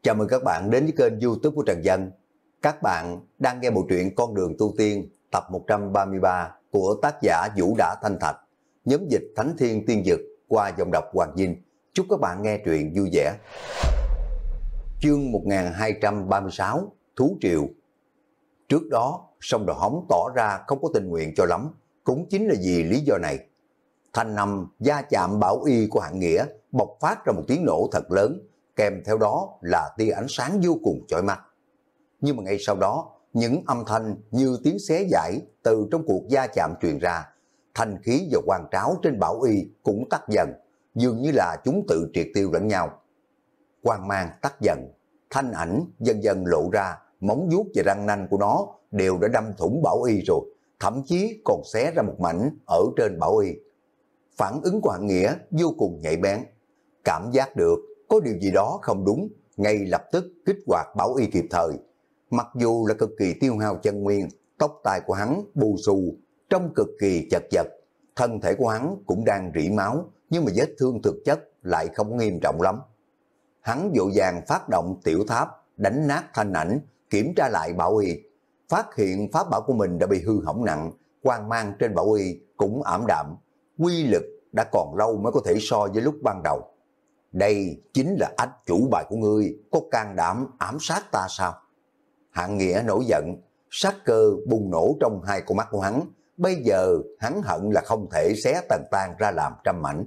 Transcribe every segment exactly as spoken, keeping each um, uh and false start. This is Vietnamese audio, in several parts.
Chào mừng các bạn đến với kênh YouTube của Trần Dân. Các bạn đang nghe bộ truyện Con đường tu tiên tập một trăm ba mươi ba của tác giả Vũ Đã Thanh Thạch, nhóm dịch Thánh Thiên Tiên Dực qua giọng đọc Hoàng Vinh. Chúc các bạn nghe truyện vui vẻ. Chương một nghìn hai trăm ba mươi sáu, Thú Triều. Trước đó, Song Đầu Hóng tỏ ra không có tình nguyện cho lắm, cũng chính là vì lý do này. Thanh âm va chạm bảo y của Hạng Nghĩa bộc phát ra một tiếng nổ thật lớn, kèm theo đó là tia ánh sáng vô cùng chói mắt. Nhưng mà ngay sau đó, những âm thanh như tiếng xé giãi từ trong cuộc va chạm truyền ra, thanh khí và quang tráo trên bảo y cũng tắt dần, dường như là chúng tự triệt tiêu lẫn nhau. Quang mang tắt dần, thanh ảnh dần dần lộ ra, móng vuốt và răng nanh của nó đều đã đâm thủng bảo y rồi, thậm chí còn xé ra một mảnh ở trên bảo y. Phản ứng của Hạng Nghĩa vô cùng nhạy bén, cảm giác được có điều gì đó không đúng, ngay lập tức kích hoạt bảo y kịp thời. Mặc dù là cực kỳ tiêu hao chân nguyên, tóc tai của hắn bù xù, trông cực kỳ chật vật, thân thể của hắn cũng đang rỉ máu, nhưng mà vết thương thực chất lại không nghiêm trọng lắm. Hắn vội vàng phát động tiểu tháp, đánh nát thanh ảnh, kiểm tra lại bảo y, phát hiện pháp bảo của mình đã bị hư hỏng nặng, quang mang trên bảo y cũng ảm đạm, quy lực đã còn lâu mới có thể so với lúc ban đầu. Đây chính là ách chủ bài của ngươi, có can đảm ám sát ta sao? Hạng Nghĩa nổi giận, sát cơ bùng nổ trong hai con mắt của hắn. Bây giờ hắn hận là không thể xé Tần Tan ra làm trăm mảnh.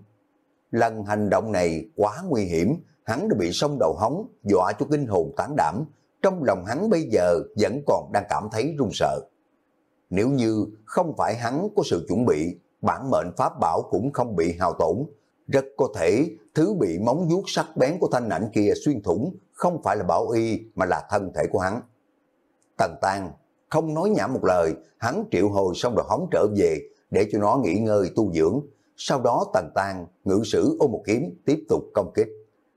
Lần hành động này quá nguy hiểm, hắn đã bị Song Đầu Hóng dọa cho kinh hồn tán đảm. Trong lòng hắn bây giờ vẫn còn đang cảm thấy run sợ. Nếu như không phải hắn có sự chuẩn bị, bản mệnh pháp bảo cũng không bị hao tổn. Rất có thể thứ bị móng vuốt sắc bén của thanh ảnh kia xuyên thủng không phải là bảo y mà là thân thể của hắn. Tần Tan không nói nhảm một lời, hắn triệu hồi Song Đầu Hóng trở về để cho nó nghỉ ngơi tu dưỡng. Sau đó Tần Tan ngự sử ôm một kiếm tiếp tục công kích.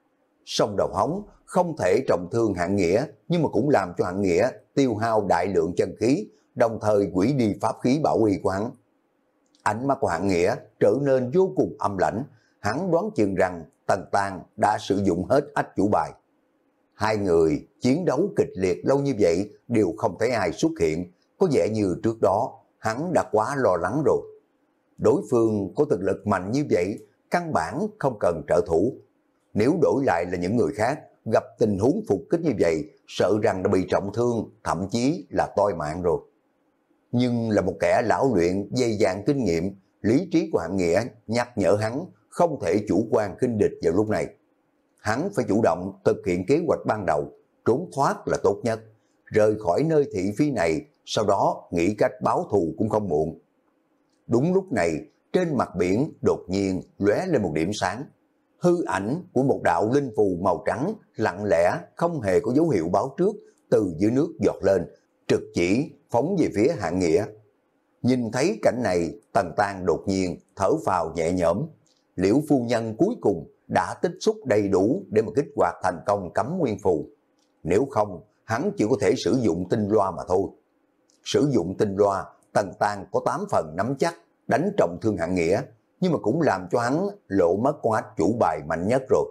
Song Đầu Hóng không thể trọng thương Hạng Nghĩa, nhưng mà cũng làm cho Hạng Nghĩa tiêu hao đại lượng chân khí, đồng thời hủy đi pháp khí bảo y của hắn. Ánh mắt của Hạng Nghĩa trở nên vô cùng âm lãnh, hắn đoán chừng rằng Tần Tan đã sử dụng hết ách chủ bài. Hai người chiến đấu kịch liệt lâu như vậy đều không thấy ai xuất hiện, có vẻ như trước đó hắn đã quá lo lắng rồi. Đối phương có thực lực mạnh như vậy, căn bản không cần trợ thủ. Nếu đổi lại là những người khác, gặp tình huống phục kích như vậy, sợ rằng đã bị trọng thương, thậm chí là toi mạng rồi. Nhưng là một kẻ lão luyện dày dạn kinh nghiệm, lý trí của Hạng Nghĩa nhắc nhở hắn không thể chủ quan khinh địch vào lúc này. Hắn phải chủ động thực hiện kế hoạch ban đầu, trốn thoát là tốt nhất, rời khỏi nơi thị phi này, sau đó nghĩ cách báo thù cũng không muộn. Đúng lúc này, trên mặt biển đột nhiên lóe lên một điểm sáng. Hư ảnh của một đạo linh phù màu trắng lặng lẽ không hề có dấu hiệu báo trước từ dưới nước giọt lên, trực chỉ phóng về phía Hạng Nghĩa. Nhìn thấy cảnh này, Tần Tan đột nhiên thở phào nhẹ nhõm. Liễu phu nhân cuối cùng đã tích xúc đầy đủ để mà kích hoạt thành công cấm nguyên phù. Nếu không, hắn chỉ có thể sử dụng tinh loa mà thôi. Sử dụng tinh loa, Tần Tan có tám phần nắm chắc đánh trọng thương Hạng Nghĩa, nhưng mà cũng làm cho hắn lộ mất con ách chủ bài mạnh nhất rồi.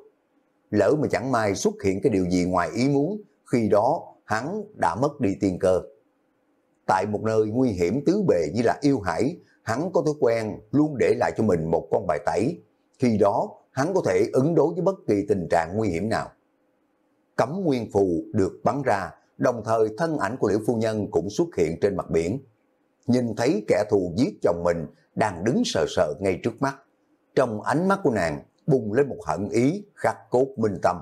Lỡ mà chẳng may xuất hiện cái điều gì ngoài ý muốn, khi đó hắn đã mất đi tiên cơ. Tại một nơi nguy hiểm tứ bề như là yêu hải, hắn có thói quen luôn để lại cho mình một con bài tẩy. Khi đó, hắn có thể ứng đối với bất kỳ tình trạng nguy hiểm nào. Cấm nguyên phù được bắn ra, đồng thời thân ảnh của Liễu phu nhân cũng xuất hiện trên mặt biển. Nhìn thấy kẻ thù giết chồng mình đang đứng sờ sờ ngay trước mắt. Trong ánh mắt của nàng bùng lên một hận ý khắc cốt minh tâm.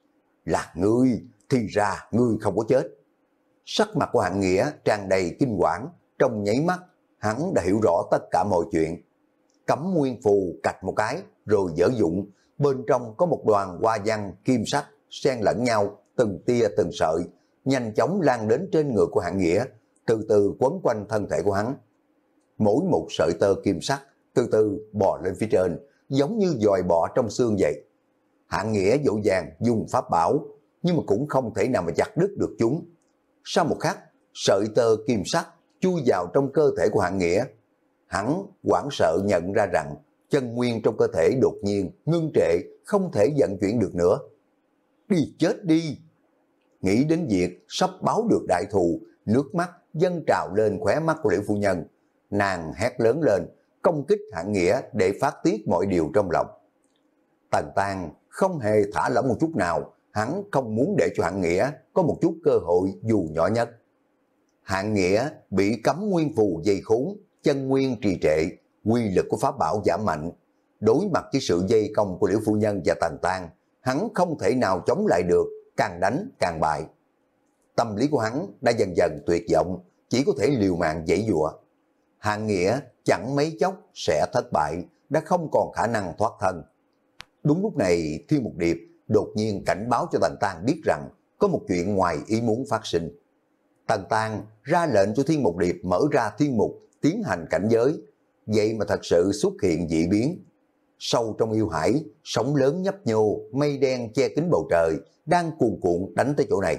Là ngươi, thì ra ngươi không có chết. Sắc mặt của Hạng Nghĩa tràn đầy kinh quản, trong nháy mắt hắn đã hiểu rõ tất cả mọi chuyện. Cấm nguyên phù cạch một cái rồi dở dụng, bên trong có một đoàn hoa văn kim sắc xen lẫn nhau, từng tia từng sợi, nhanh chóng lan đến trên người của Hạng Nghĩa, từ từ quấn quanh thân thể của hắn. Mỗi một sợi tơ kim sắc từ từ bò lên phía trên, giống như dòi bọ trong xương vậy. Hạng Nghĩa dỗ dàng dùng pháp bảo, nhưng mà cũng không thể nào mà chặt đứt được chúng. Sau một khắc, sợi tơ kim sắc chui vào trong cơ thể của Hạng Nghĩa. Hắn hoảng sợ nhận ra rằng chân nguyên trong cơ thể đột nhiên ngưng trệ, không thể vận chuyển được nữa. Đi chết đi! Nghĩ đến việc sắp báo được đại thù, nước mắt dâng trào lên khóe mắt của Liễu phu nhân. Nàng hét lớn lên, công kích Hạng Nghĩa để phát tiết mọi điều trong lòng. Tần Tang không hề thả lỏng một chút nào, hắn không muốn để cho Hạng Nghĩa có một chút cơ hội dù nhỏ nhất. Hạng Nghĩa bị cấm nguyên phù dây khốn, chân nguyên trì trệ, quy lực của pháp bảo giảm mạnh. Đối mặt với sự dây công của Liễu phu nhân và Tần Tang, hắn không thể nào chống lại được, càng đánh càng bại. Tâm lý của hắn đã dần dần tuyệt vọng, chỉ có thể liều mạng giãy giụa. Hạng Nghĩa chẳng mấy chốc sẽ thất bại, đã không còn khả năng thoát thân. Đúng lúc này, Thiên Mục Điệp đột nhiên cảnh báo cho Tần Tang biết rằng có một chuyện ngoài ý muốn phát sinh. Tần Tang ra lệnh cho Thiên Mục Điệp mở ra thiên mục, tiến hành cảnh giới. Vậy mà thật sự xuất hiện dị biến. Sâu trong yêu hải, sóng lớn nhấp nhô, mây đen che kín bầu trời, đang cuồn cuộn đánh tới chỗ này.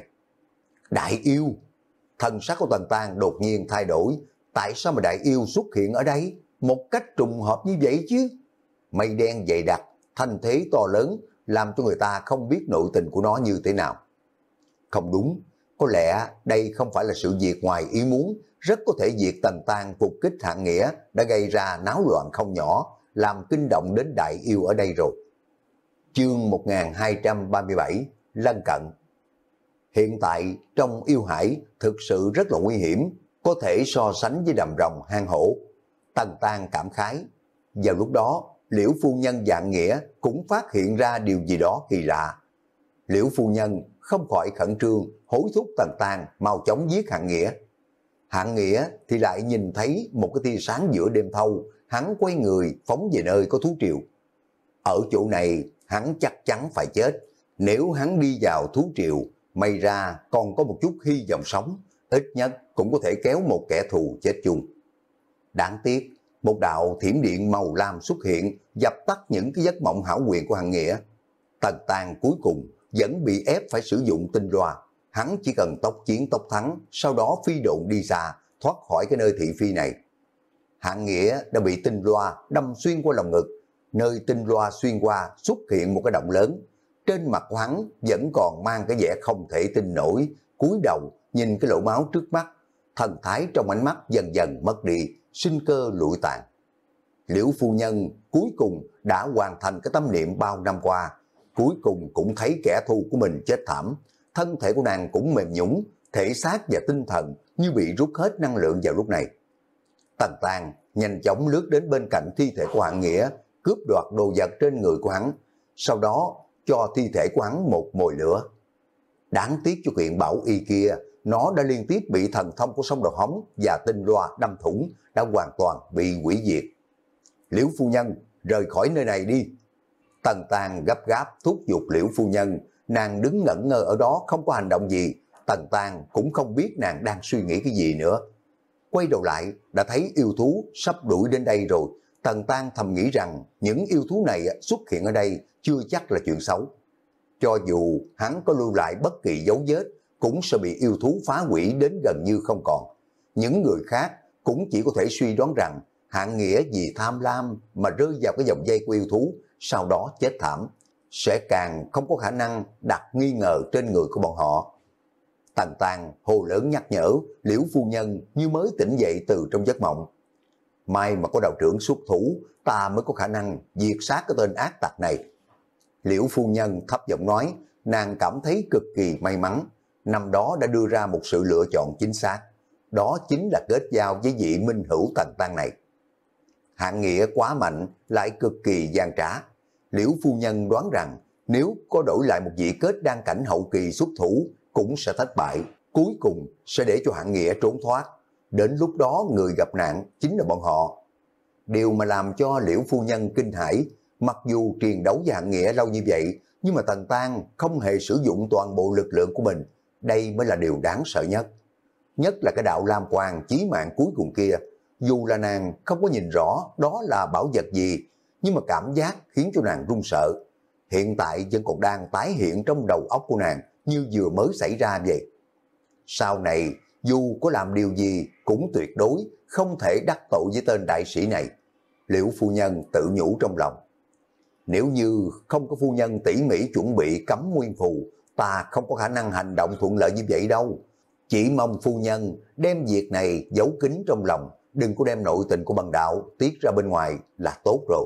Đại yêu! Thần sắc của Tần Tang đột nhiên thay đổi. Tại sao mà đại yêu xuất hiện ở đây? Một cách trùng hợp như vậy chứ? Mây đen dày đặc, thanh thế to lớn, làm cho người ta không biết nội tình của nó như thế nào. Không đúng, có lẽ đây không phải là sự việc ngoài ý muốn, rất có thể việc Tần Tang phục kích Hạng Nghĩa đã gây ra náo loạn không nhỏ, làm kinh động đến đại yêu ở đây rồi. Chương một nghìn hai trăm ba mươi bảy, Lân Cận. Hiện tại trong yêu hải thực sự rất là nguy hiểm, có thể so sánh với đầm rồng hang hổ. Tần Tang cảm khái. Vào lúc đó, Liễu phu nhân và Hạng Nghĩa cũng phát hiện ra điều gì đó kỳ lạ. Liễu phu nhân không khỏi khẩn trương, hối thúc Tần Tang mau chóng giết Hạng Nghĩa. Hạng Nghĩa thì lại nhìn thấy một cái tia sáng giữa đêm thâu, hắn quay người phóng về nơi có thú triều. Ở chỗ này hắn chắc chắn phải chết, nếu hắn đi vào thú triều, may ra còn có một chút hy vọng sống, ít nhất cũng có thể kéo một kẻ thù chết chung. Đáng tiếc, một đạo thiểm điện màu lam xuất hiện, dập tắt những cái giấc mộng hão quyền của Hạng Nghĩa. Tần Tang cuối cùng vẫn bị ép phải sử dụng tinh loa. Hắn chỉ cần tốc chiến tốc thắng, sau đó phi độn đi xa, thoát khỏi cái nơi thị phi này. Hạng Nghĩa đã bị tinh loa đâm xuyên qua lòng ngực. Nơi tinh loa xuyên qua xuất hiện một cái động lớn. Trên mặt của hắn vẫn còn mang cái vẻ không thể tin nổi, cúi đầu nhìn cái lỗ máu trước mắt. Thần thái trong ánh mắt dần dần mất đi, sinh cơ lụi tàn. Liễu phu nhân cuối cùng đã hoàn thành cái tâm niệm bao năm qua, cuối cùng cũng thấy kẻ thù của mình chết thảm. Thân thể của nàng cũng mềm nhũn, thể xác và tinh thần như bị rút hết năng lượng vào lúc này. Tần Tang nhanh chóng lướt đến bên cạnh thi thể của Hạng Nghĩa, cướp đoạt đồ vật trên người của hắn, sau đó cho thi thể của hắn một mồi lửa. Đáng tiếc cho kiện bảo y kia, nó đã liên tiếp bị thần thông của sông Đầu Hống và tinh loa đâm thủng, đã hoàn toàn bị hủy diệt. Liễu phu nhân, rời khỏi nơi này đi. Tần Tang gấp gáp thúc giục Liễu phu nhân, nàng đứng ngẩn ngơ ở đó không có hành động gì. Tần Tang cũng không biết nàng đang suy nghĩ cái gì nữa. Quay đầu lại đã thấy yêu thú sắp đuổi đến đây rồi. Tần Tang thầm nghĩ rằng những yêu thú này xuất hiện ở đây chưa chắc là chuyện xấu. Cho dù hắn có lưu lại bất kỳ dấu vết, cũng sẽ bị yêu thú phá hủy đến gần như không còn. Những người khác cũng chỉ có thể suy đoán rằng Hạng Nghĩa vì tham lam mà rơi vào cái vòng dây của yêu thú, sau đó chết thảm, sẽ càng không có khả năng đặt nghi ngờ trên người của bọn họ. Tần Tang hồ lớn nhắc nhở, Liễu phu nhân như mới tỉnh dậy từ trong giấc mộng. May mà có đạo trưởng xuất thủ, ta mới có khả năng diệt sát cái tên ác tặc này. Liễu phu nhân thấp giọng nói, nàng cảm thấy cực kỳ may mắn, năm đó đã đưa ra một sự lựa chọn chính xác. Đó chính là kết giao với vị minh hữu Tần Tang này. Hạng Nghĩa quá mạnh, lại cực kỳ gian trá. Liễu phu nhân đoán rằng nếu có đổi lại một vị kết đan cảnh hậu kỳ xuất thủ cũng sẽ thất bại, cuối cùng sẽ để cho Hạng Nghĩa trốn thoát. Đến lúc đó người gặp nạn chính là bọn họ. Điều mà làm cho Liễu phu nhân kinh hãi, mặc dù triền đấu với Hạng Nghĩa lâu như vậy, nhưng mà Tần Tang không hề sử dụng toàn bộ lực lượng của mình. Đây mới là điều đáng sợ nhất. Nhất là cái đạo lam quang chí mạng cuối cùng kia. Dù là nàng không có nhìn rõ đó là bảo vật gì, nhưng mà cảm giác khiến cho nàng run sợ. Hiện tại vẫn còn đang tái hiện trong đầu óc của nàng như vừa mới xảy ra vậy. Sau này, dù có làm điều gì cũng tuyệt đối không thể đắc tội với tên đại sĩ này. Liễu phu nhân tự nhủ trong lòng. Nếu như không có phu nhân tỉ mỉ chuẩn bị cấm nguyên phù, ta không có khả năng hành động thuận lợi như vậy đâu. Chỉ mong phu nhân đem việc này giấu kín trong lòng, đừng có đem nội tình của bần đạo tiết ra bên ngoài là tốt rồi.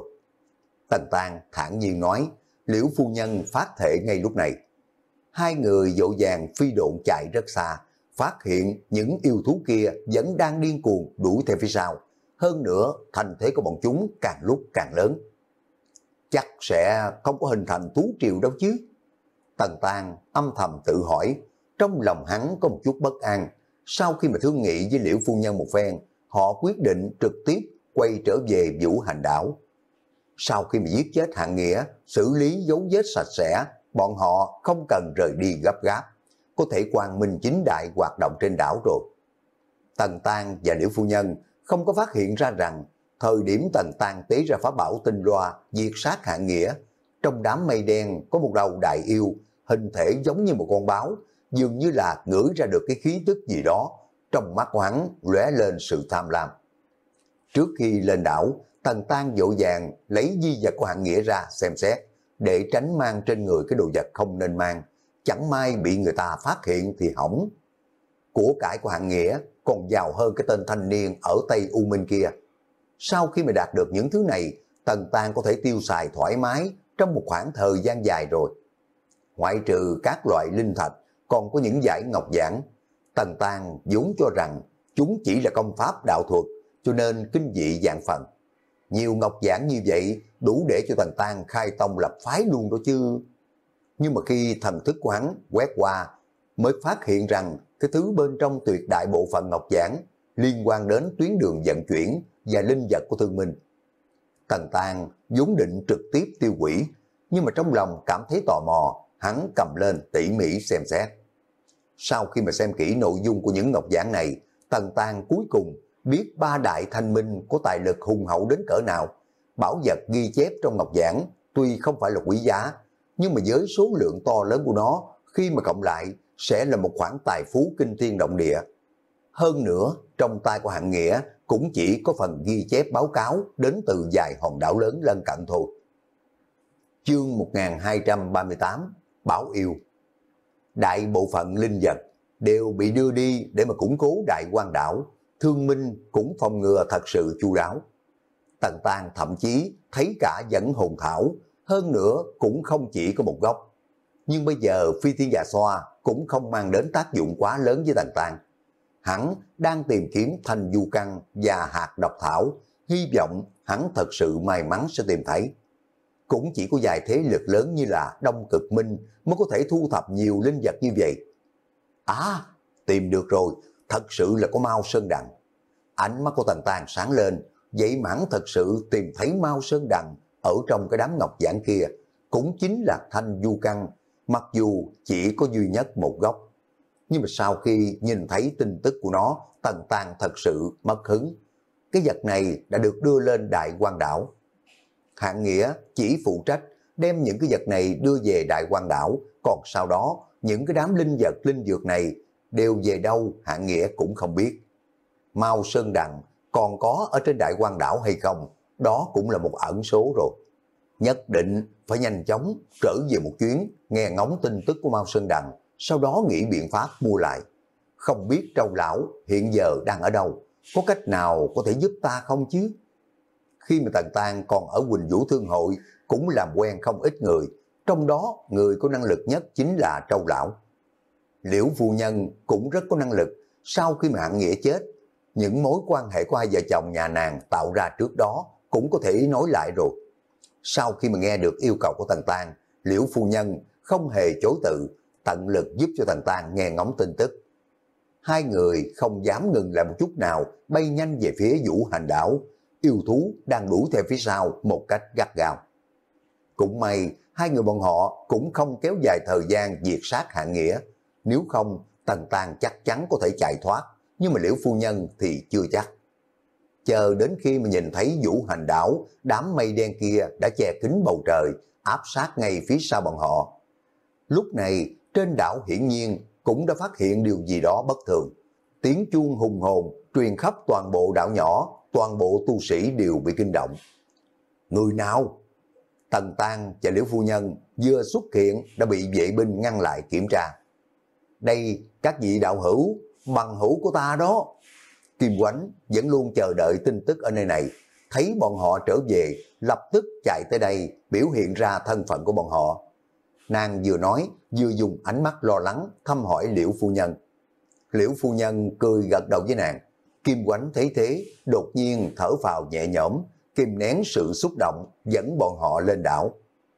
Tần Tang thản nhiên nói, Liễu phu nhân phát thệ ngay lúc này. Hai người vội vàng phi độn chạy rất xa, phát hiện những yêu thú kia vẫn đang điên cuồng đuổi theo phía sau. Hơn nữa, thành thế của bọn chúng càng lúc càng lớn. Chắc sẽ không có hình thành thú triều đâu chứ. Tần Tang âm thầm tự hỏi, trong lòng hắn có một chút bất an. Sau khi mà thương nghị với Liễu phu nhân một phen, họ quyết định trực tiếp quay trở về Vũ Hành đảo. Sau khi mà giết chết Hạng Nghĩa, xử lý dấu vết sạch sẽ, bọn họ không cần rời đi gấp gáp, có thể quang minh chính đại hoạt động trên đảo rồi. Tần Tang và Liễu phu nhân không có phát hiện ra rằng thời điểm Tần Tang tế ra pháp bảo tinh loa diệt sát Hạng Nghĩa, trong đám mây đen có một đầu đại yêu, hình thể giống như một con báo, dường như là ngửi ra được cái khí tức gì đó, trong mắt của hắn lóe lên sự tham lam. Trước khi lên đảo, Tần Tang vội vàng lấy di vật của Hạng Nghĩa ra xem xét, để tránh mang trên người cái đồ vật không nên mang, chẳng may bị người ta phát hiện thì hỏng. Của cải của Hạng Nghĩa còn giàu hơn cái tên thanh niên ở Tây U Minh kia. Sau khi mà đạt được những thứ này, Tần Tang có thể tiêu xài thoải mái trong một khoảng thời gian dài rồi. Ngoại trừ các loại linh thạch, còn có những dải ngọc giản. Tần Tang vốn cho rằng chúng chỉ là công pháp đạo thuật, cho nên kinh dị dạng phần. Nhiều ngọc giản như vậy đủ để cho Tần Tang khai tông lập phái luôn đó chứ. Nhưng mà khi thần thức của hắn quét qua, mới phát hiện rằng cái thứ bên trong tuyệt đại bộ phận ngọc giản liên quan đến tuyến đường vận chuyển và linh vật của Thương Minh. Tần Tang vốn định trực tiếp tiêu hủy, nhưng mà trong lòng cảm thấy tò mò, hắn cầm lên tỉ mỉ xem xét. Sau khi mà xem kỹ nội dung của những ngọc giản này, Tần Tang cuối cùng biết ba đại thanh minh có tài lực hùng hậu đến cỡ nào. Bảo vật ghi chép trong ngọc giản tuy không phải là quý giá, nhưng mà với số lượng to lớn của nó, khi mà cộng lại sẽ là một khoản tài phú kinh thiên động địa. Hơn nữa, trong tay của Hạng Nghĩa cũng chỉ có phần ghi chép báo cáo đến từ vài hòn đảo lớn lân cận thôi. Chương một nghìn hai trăm ba mươi tám, Bảo Yêu. Đại bộ phận linh vật đều bị đưa đi để mà củng cố Đại Quan đảo, Thương Minh cũng phòng ngừa thật sự chu đáo. Tần Tang thậm chí thấy cả dẫn hồn thảo, hơn nữa cũng không chỉ có một gốc. Nhưng bây giờ Phi Thiên Dạ Xoa cũng không mang đến tác dụng quá lớn với Tần Tang. Hắn đang tìm kiếm thanh du căn và hạt độc thảo, hy vọng hắn thật sự may mắn sẽ tìm thấy. Cũng chỉ có vài thế lực lớn như là Đông Cực Minh mới có thể thu thập nhiều linh vật như vậy. À, tìm được rồi, thật sự là có Mao Sơn Đằng. Ánh mắt của Tần Tang sáng lên, vậy mà hắn thật sự tìm thấy Mao Sơn Đằng ở trong cái đám ngọc giản kia, cũng chính là thanh du căn, mặc dù chỉ có duy nhất một gốc. Nhưng mà sau khi nhìn thấy tin tức của nó, Tần Tang thật sự mất hứng. Cái vật này đã được đưa lên Đại Quan đảo. Hạng Nghĩa chỉ phụ trách đem những cái vật này đưa về Đại Quan đảo, còn sau đó những cái đám linh vật linh dược này đều về đâu Hạng Nghĩa cũng không biết. Mao Sơn Đằng còn có ở trên Đại Quan đảo hay không, đó cũng là một ẩn số rồi. Nhất định phải nhanh chóng trở về một chuyến, nghe ngóng tin tức của Mao Sơn Đằng, sau đó nghĩ biện pháp mua lại. Không biết Trâu lão hiện giờ đang ở đâu, có cách nào có thể giúp ta không chứ? Khi mà Tần Tang còn ở Quỳnh Vũ Thương hội, cũng làm quen không ít người, trong đó người có năng lực nhất chính là Trâu lão. Liễu phu nhân cũng rất có năng lực, sau khi mà Hạng Nghĩa chết, những mối quan hệ của hai vợ chồng nhà nàng tạo ra trước đó cũng có thể nói lại rồi. Sau khi mà nghe được yêu cầu của Tần Tang, Liễu phu nhân không hề chối từ, tận lực giúp cho Tần Tang nghe ngóng tin tức. Hai người không dám ngừng lại một chút nào, bay nhanh về phía Vũ Hành đảo. Yêu thú đang đuổi theo phía sau một cách gắt gao. Cũng may, hai người bọn họ cũng không kéo dài thời gian diệt sát Hạng Nghĩa. Nếu không, Tần Tang chắc chắn có thể chạy thoát, nhưng mà Liễu phu nhân thì chưa chắc. Chờ đến khi mà nhìn thấy Vũ Hành đảo, đám mây đen kia đã che kín bầu trời, áp sát ngay phía sau bọn họ. Lúc này, trên đảo hiển nhiên cũng đã phát hiện điều gì đó bất thường. Tiếng chuông hùng hồn truyền khắp toàn bộ đảo nhỏ, toàn bộ tu sĩ đều bị kinh động. Người nào? Tần Tang và Liễu phu nhân vừa xuất hiện đã bị vệ binh ngăn lại kiểm tra. Đây các vị đạo hữu, bằng hữu của ta đó. Kim Quánh vẫn luôn chờ đợi tin tức ở nơi này, thấy bọn họ trở về, lập tức chạy tới đây biểu hiện ra thân phận của bọn họ. Nàng vừa nói, vừa dùng ánh mắt lo lắng thăm hỏi Liễu phu nhân. Liễu phu nhân cười gật đầu với nàng. Kim Quánh thấy thế, đột nhiên thở phào nhẹ nhõm, kìm nén sự xúc động, dẫn bọn họ lên đảo.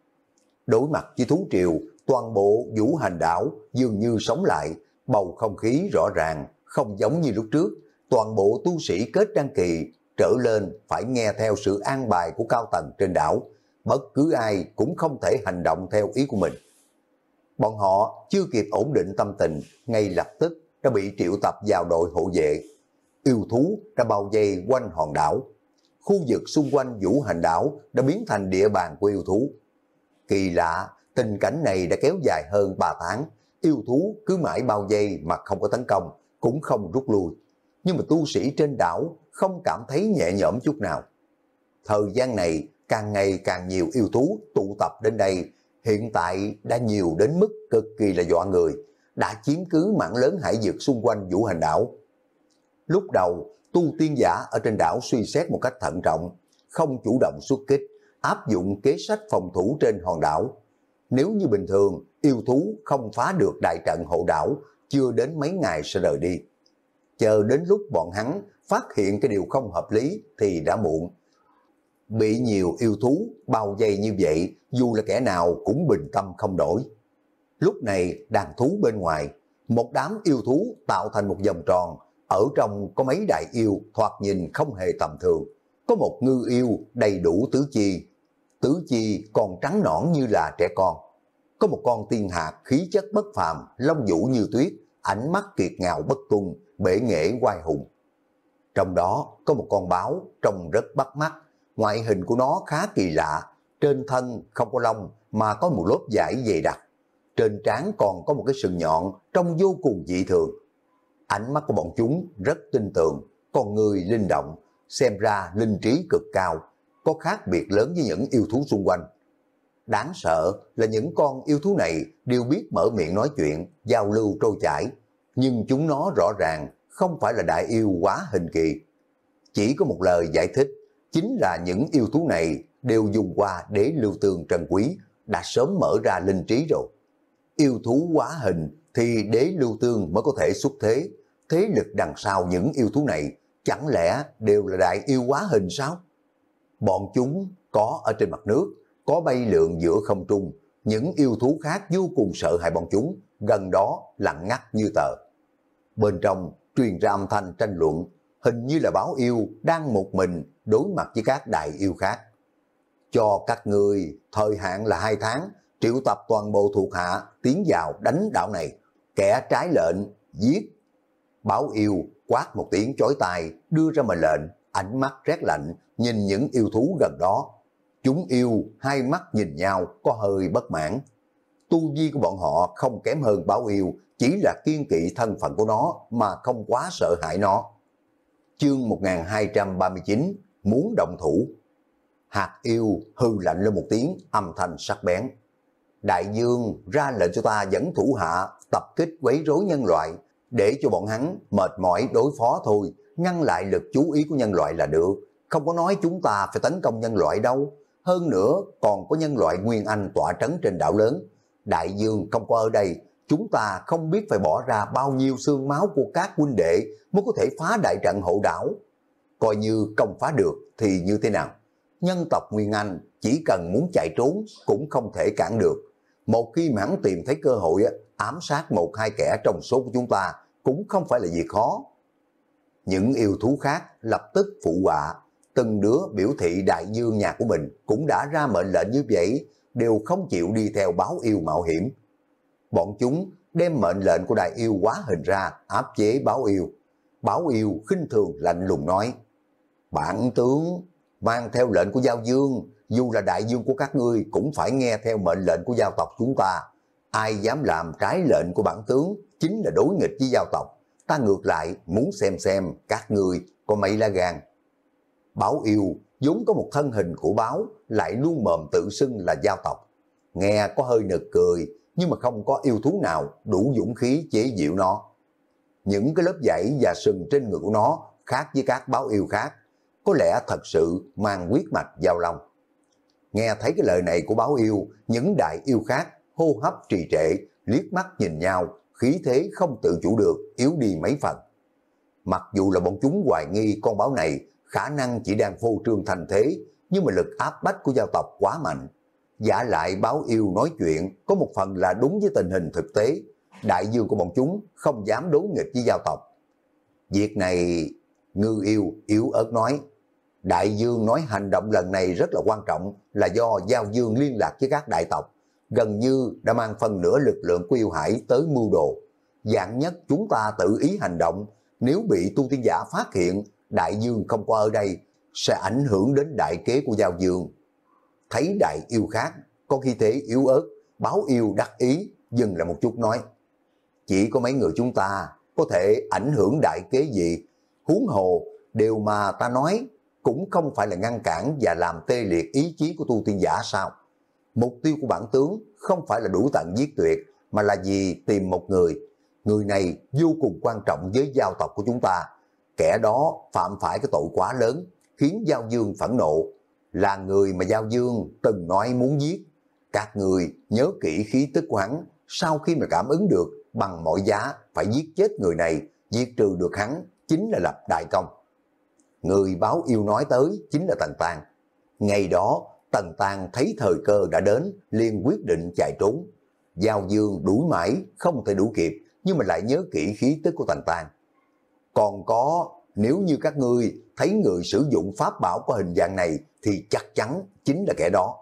Đối mặt với thú triều, toàn bộ Vũ Hành đảo dường như sống lại, bầu không khí rõ ràng, không giống như lúc trước. Toàn bộ tu sĩ kết đăng kỳ trở lên phải nghe theo sự an bài của cao tầng trên đảo, bất cứ ai cũng không thể hành động theo ý của mình. Bọn họ chưa kịp ổn định tâm tình, ngay lập tức đã bị triệu tập vào đội hộ vệ. Yêu thú đã bao vây quanh hòn đảo. Khu vực xung quanh Vũ Hành đảo đã biến thành địa bàn của yêu thú. Kỳ lạ, tình cảnh này đã kéo dài hơn ba tháng, yêu thú cứ mãi bao vây mà không có tấn công, cũng không rút lui. Nhưng mà tu sĩ trên đảo không cảm thấy nhẹ nhõm chút nào. Thời gian này càng ngày càng nhiều yêu thú tụ tập đến đây, hiện tại đã nhiều đến mức cực kỳ là dọa người, đã chiếm cứ mảng lớn hải vực xung quanh Vũ Hành đảo. Lúc đầu, tu tiên giả ở trên đảo suy xét một cách thận trọng, không chủ động xuất kích, áp dụng kế sách phòng thủ trên hòn đảo. Nếu như bình thường, yêu thú không phá được đại trận hộ đảo, chưa đến mấy ngày sẽ rời đi. Chờ đến lúc bọn hắn phát hiện cái điều không hợp lý thì đã muộn. Bị nhiều yêu thú bao vây như vậy, dù là kẻ nào cũng bình tâm không đổi. Lúc này đàn thú bên ngoài, một đám yêu thú tạo thành một vòng tròn, ở trong có mấy đại yêu thoạt nhìn không hề tầm thường. Có một ngư yêu đầy đủ tứ chi, tứ chi còn trắng nõn như là trẻ con. Có một con tiên hạc khí chất bất phàm, lông vũ như tuyết, ánh mắt kiệt ngạo bất tuân, bể nghệ oai hùng. Trong đó có một con báo trông rất bắt mắt, ngoại hình của nó khá kỳ lạ, trên thân không có lông mà có một lớp vảy dày đặc, trên trán còn có một cái sừng nhọn trông vô cùng dị thường. Ánh mắt của bọn chúng rất tinh tường, con người linh động, xem ra linh trí cực cao, có khác biệt lớn với những yêu thú xung quanh. Đáng sợ là những con yêu thú này đều biết mở miệng nói chuyện, giao lưu trôi chảy, nhưng chúng nó rõ ràng không phải là đại yêu quá hình kỳ. Chỉ có một lời giải thích, chính là những yêu thú này đều dùng qua đế lưu tương trân quý, đã sớm mở ra linh trí rồi. Yêu thú quá hình thì đế lưu tương mới có thể xuất thế, thế lực đằng sau những yêu thú này chẳng lẽ đều là đại yêu quá hình sao? Bọn chúng có ở trên mặt nước, có bay lượn giữa không trung, những yêu thú khác vô cùng sợ hãi bọn chúng, gần đó lặng ngắt như tờ. Bên trong truyền ra âm thanh tranh luận, hình như là báo yêu đang một mình đối mặt với các đại yêu khác. Cho các người thời hạn là hai tháng, triệu tập toàn bộ thuộc hạ tiến vào đánh đảo này, kẻ trái lệnh giết. Báo yêu quát một tiếng chói tai, đưa ra mệnh lệnh, ánh mắt rét lạnh nhìn những yêu thú gần đó. Chúng yêu hai mắt nhìn nhau có hơi bất mãn. Tu vi của bọn họ không kém hơn báo yêu, chỉ là kiên kỵ thân phận của nó mà không quá sợ hãi nó. Chương một nghìn hai trăm ba mươi chín, muốn động thủ. Hạt yêu hư lạnh lên một tiếng, âm thanh sắc bén. Đại dương ra lệnh cho ta dẫn thủ hạ tập kích quấy rối nhân loại, để cho bọn hắn mệt mỏi đối phó thôi, ngăn lại lực chú ý của nhân loại là được. Không có nói chúng ta phải tấn công nhân loại đâu. Hơn nữa còn có nhân loại Nguyên Anh tọa trấn trên đảo lớn. Đại dương không có ở đây, chúng ta không biết phải bỏ ra bao nhiêu xương máu của các huynh đệ mới có thể phá đại trận hộ đảo. Coi như không phá được thì như thế nào? Nhân tộc Nguyên Anh chỉ cần muốn chạy trốn cũng không thể cản được. Một khi mà hắn tìm thấy cơ hội ám sát một hai kẻ trong số của chúng ta cũng không phải là việc khó. Những yêu thú khác lập tức phụ họa, từng đứa biểu thị đại dương nhà của mình cũng đã ra mệnh lệnh như vậy, đều không chịu đi theo báo yêu mạo hiểm. Bọn chúng đem mệnh lệnh của đại yêu quá hình ra áp chế báo yêu. Báo yêu khinh thường lạnh lùng nói: Bản tướng mang theo lệnh của Giao Dương, dù là đại dương của các ngươi cũng phải nghe theo mệnh lệnh của giao tộc chúng ta. Ai dám làm trái lệnh của bản tướng chính là đối nghịch với giao tộc. Ta ngược lại muốn xem xem các ngươi có mấy lá gan. Báo yêu vốn có một thân hình của báo, lại luôn mồm tự xưng là giao tộc. nghe có hơi nực cười, nhưng mà không có yêu thú nào đủ dũng khí chế giễu nó. Những cái lớp vảy và sừng trên người của nó khác với các báo yêu khác, có lẽ thật sự mang huyết mạch giao long. Nghe thấy cái lời này của báo yêu, những đại yêu khác hô hấp trì trệ, liếc mắt nhìn nhau, khí thế không tự chủ được, yếu đi mấy phần. Mặc dù là bọn chúng hoài nghi con báo này khả năng chỉ đang phô trương thành thế, nhưng mà lực áp bách của giao tộc quá mạnh. Giả lại báo yêu nói chuyện có một phần là đúng với tình hình thực tế. Đại dương của bọn chúng không dám đối nghịch với giao tộc. Việc này, Ngư yêu yếu ớt nói. Đại dương nói hành động lần này rất là quan trọng là do Giao Dương liên lạc với các đại tộc. Gần như đã mang phần nửa lực lượng của yêu hải tới mưu đồ. Dạng nhất chúng ta tự ý hành động, nếu bị tu tiên giả phát hiện đại dương không có ở đây, sẽ ảnh hưởng đến đại kế của Giao Dương. Thấy đại yêu khác có khí thế yếu ớt, báo yêu đắc ý, dừng lại một chút nói. Chỉ có mấy người chúng ta có thể ảnh hưởng đại kế gì, huống hồ điều mà ta nói cũng không phải là ngăn cản và làm tê liệt ý chí của tu tiên giả sao. Mục tiêu của bản tướng không phải là đủ tận giết tuyệt, mà là vì tìm một người. Người này vô cùng quan trọng với giao tộc của chúng ta. Kẻ đó phạm phải cái tội quá lớn, khiến Giao Dương phẫn nộ. Là người mà Giao Dương từng nói muốn giết. Các người nhớ kỹ khí tức của hắn, sau khi mà cảm ứng được, bằng mọi giá phải giết chết người này, diệt trừ được hắn, chính là lập đại công. Người báo yêu nói tới chính là Tần Tang. Ngày đó, Tần Tang thấy thời cơ đã đến, liền quyết định chạy trốn. Giao Dương đuổi mãi, không thể đuổi kịp, nhưng mà lại nhớ kỹ khí tức của Tần Tang. Còn có, nếu như các ngươi thấy người sử dụng pháp bảo có hình dạng này, thì chắc chắn chính là kẻ đó.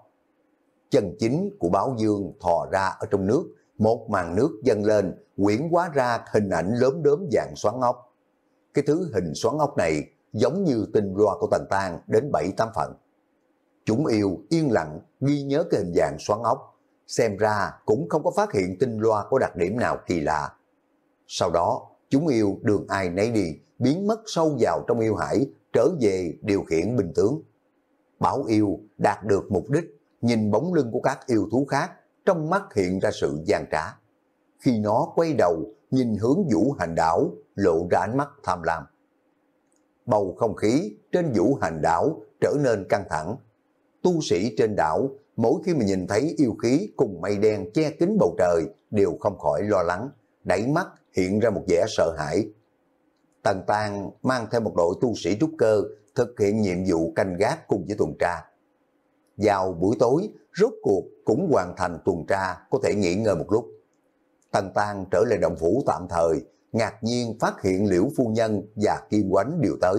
Chân chính của báo dương thò ra ở trong nước, một màn nước dâng lên, quyển hóa ra hình ảnh lớn đốm dạng xoắn ốc. Cái thứ hình xoắn ốc này giống như tinh loa của Tần Tang đến bảy tám phần. Chúng yêu yên lặng ghi nhớ cái hình dạng xoắn ốc, xem ra cũng không có phát hiện tinh loa có đặc điểm nào kỳ lạ. Sau đó, chúng yêu đường ai nấy đi, biến mất sâu vào trong yêu hải, trở về điều khiển binh tướng. Bảo yêu đạt được mục đích, nhìn bóng lưng của các yêu thú khác, trong mắt hiện ra sự gian trá. Khi nó quay đầu, nhìn hướng Vũ Hành đảo, lộ ra ánh mắt tham lam. Bầu không khí trên Vũ Hành đảo trở nên căng thẳng. Tu sĩ trên đảo, mỗi khi mà nhìn thấy yêu khí cùng mây đen che kín bầu trời, đều không khỏi lo lắng, đáy mắt hiện ra một vẻ sợ hãi. Tần Tang mang theo một đội tu sĩ trúc cơ, thực hiện nhiệm vụ canh gác cùng với tuần tra. Vào buổi tối, rốt cuộc cũng hoàn thành tuần tra, có thể nghỉ ngơi một lúc. Tần Tang trở lại động phủ tạm thời, ngạc nhiên phát hiện Liễu Phu Nhân và Kim Oánh đều tới.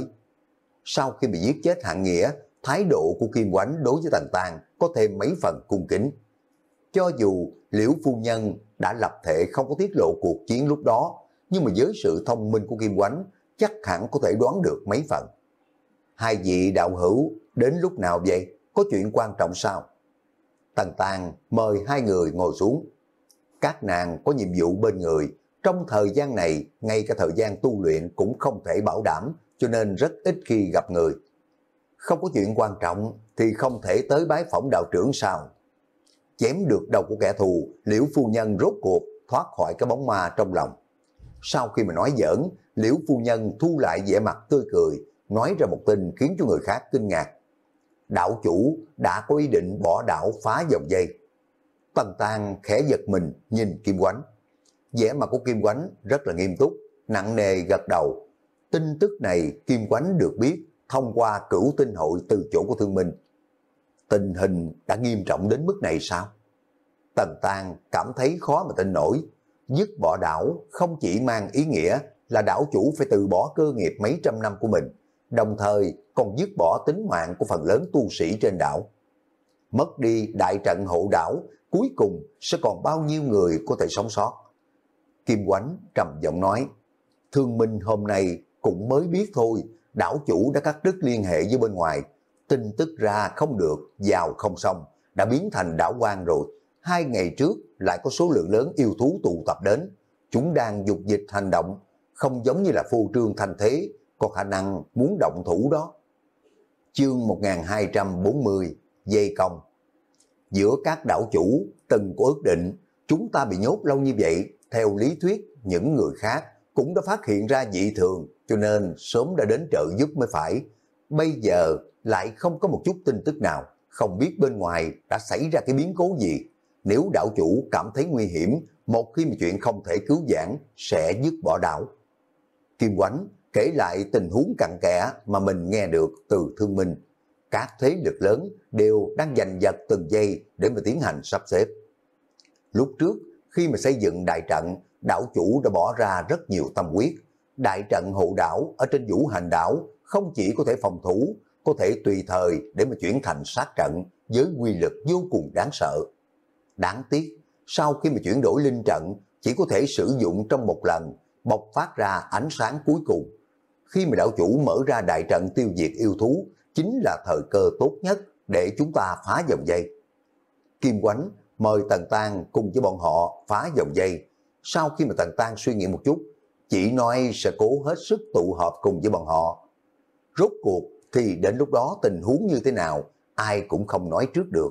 Sau khi bị giết chết Hạng Nghĩa, thái độ của Kim Oánh đối với Tần Tang có thêm mấy phần cung kính. Cho dù Liễu Phu Nhân đã lập thể không có tiết lộ cuộc chiến lúc đó, nhưng mà với sự thông minh của Kim Oánh, chắc hẳn có thể đoán được mấy phần. Hai vị đạo hữu đến lúc nào vậy? Có chuyện quan trọng sao? Tần Tang mời hai người ngồi xuống. Các nàng có nhiệm vụ bên người, trong thời gian này, ngay cả thời gian tu luyện cũng không thể bảo đảm, cho nên rất ít khi gặp người. Không có chuyện quan trọng thì không thể tới bái phỏng đạo trưởng sao? Chém được đầu của kẻ thù, Liễu Phu Nhân rốt cuộc thoát khỏi cái bóng ma trong lòng. Sau khi mà nói giỡn, Liễu Phu Nhân thu lại vẻ mặt tươi cười, nói ra một tin khiến cho người khác kinh ngạc. Đạo chủ đã có ý định bỏ đảo phá vòng dây. Tần Tang khẽ giật mình nhìn Kim Oánh. Vẻ mặt của Kim Oánh rất là nghiêm túc, nặng nề gật đầu. Tin tức này Kim Oánh được biết thông qua cửu tinh hội từ chỗ của Thương Minh. Tình hình đã nghiêm trọng đến mức này sao? Tần Tang cảm thấy khó mà tin nổi. Dứt bỏ đảo không chỉ mang ý nghĩa là đảo chủ phải từ bỏ cơ nghiệp mấy trăm năm của mình, đồng thời còn dứt bỏ tính mạng của phần lớn tu sĩ trên đảo. Mất đi đại trận hộ đảo, cuối cùng sẽ còn bao nhiêu người có thể sống sót? Kim Oánh trầm giọng nói, Thương Minh hôm nay cũng mới biết thôi, đảo chủ đã cắt đứt liên hệ với bên ngoài. Tin tức ra không được, vào không xong, đã biến thành đảo hoang rồi. Hai ngày trước lại có số lượng lớn yêu thú tụ tập đến. Chúng đang dục dịch hành động, không giống như là phô trương thành thế, có khả năng muốn động thủ đó. Chương một nghìn hai trăm bốn mươi, Dây Công. giữa các đảo chủ từng có ước định, chúng ta bị nhốt lâu như vậy, theo lý thuyết những người khác cũng đã phát hiện ra dị thường, cho nên sớm đã đến trợ giúp mới phải. Bây giờ lại không có một chút tin tức nào, không biết bên ngoài đã xảy ra cái biến cố gì. Nếu đảo chủ cảm thấy nguy hiểm, một khi mà chuyện không thể cứu vãn, sẽ dứt bỏ đảo. Kim Oánh kể lại tình huống cặn kẽ mà mình nghe được từ Thương Minh. Các thế lực lớn đều đang giành giật từng giây để mà tiến hành sắp xếp. Lúc trước, khi mà xây dựng đại trận, đảo chủ đã bỏ ra rất nhiều tâm huyết. Đại trận hộ đảo ở trên Vũ Hành đảo không chỉ có thể phòng thủ, có thể tùy thời để mà chuyển thành sát trận với quy lực vô cùng đáng sợ. Đáng tiếc, sau khi mà chuyển đổi linh trận, chỉ có thể sử dụng trong một lần, bộc phát ra ánh sáng cuối cùng. Khi mà đảo chủ mở ra đại trận tiêu diệt yêu thú, chính là thời cơ tốt nhất để chúng ta phá vòng dây. Kim Oánh mời Tần Tang cùng với bọn họ phá vòng dây. Sau khi mà Tần Tang suy nghĩ một chút, chỉ nói sẽ cố hết sức tụ họp cùng với bọn họ. Rốt cuộc thì đến lúc đó tình huống như thế nào, ai cũng không nói trước được.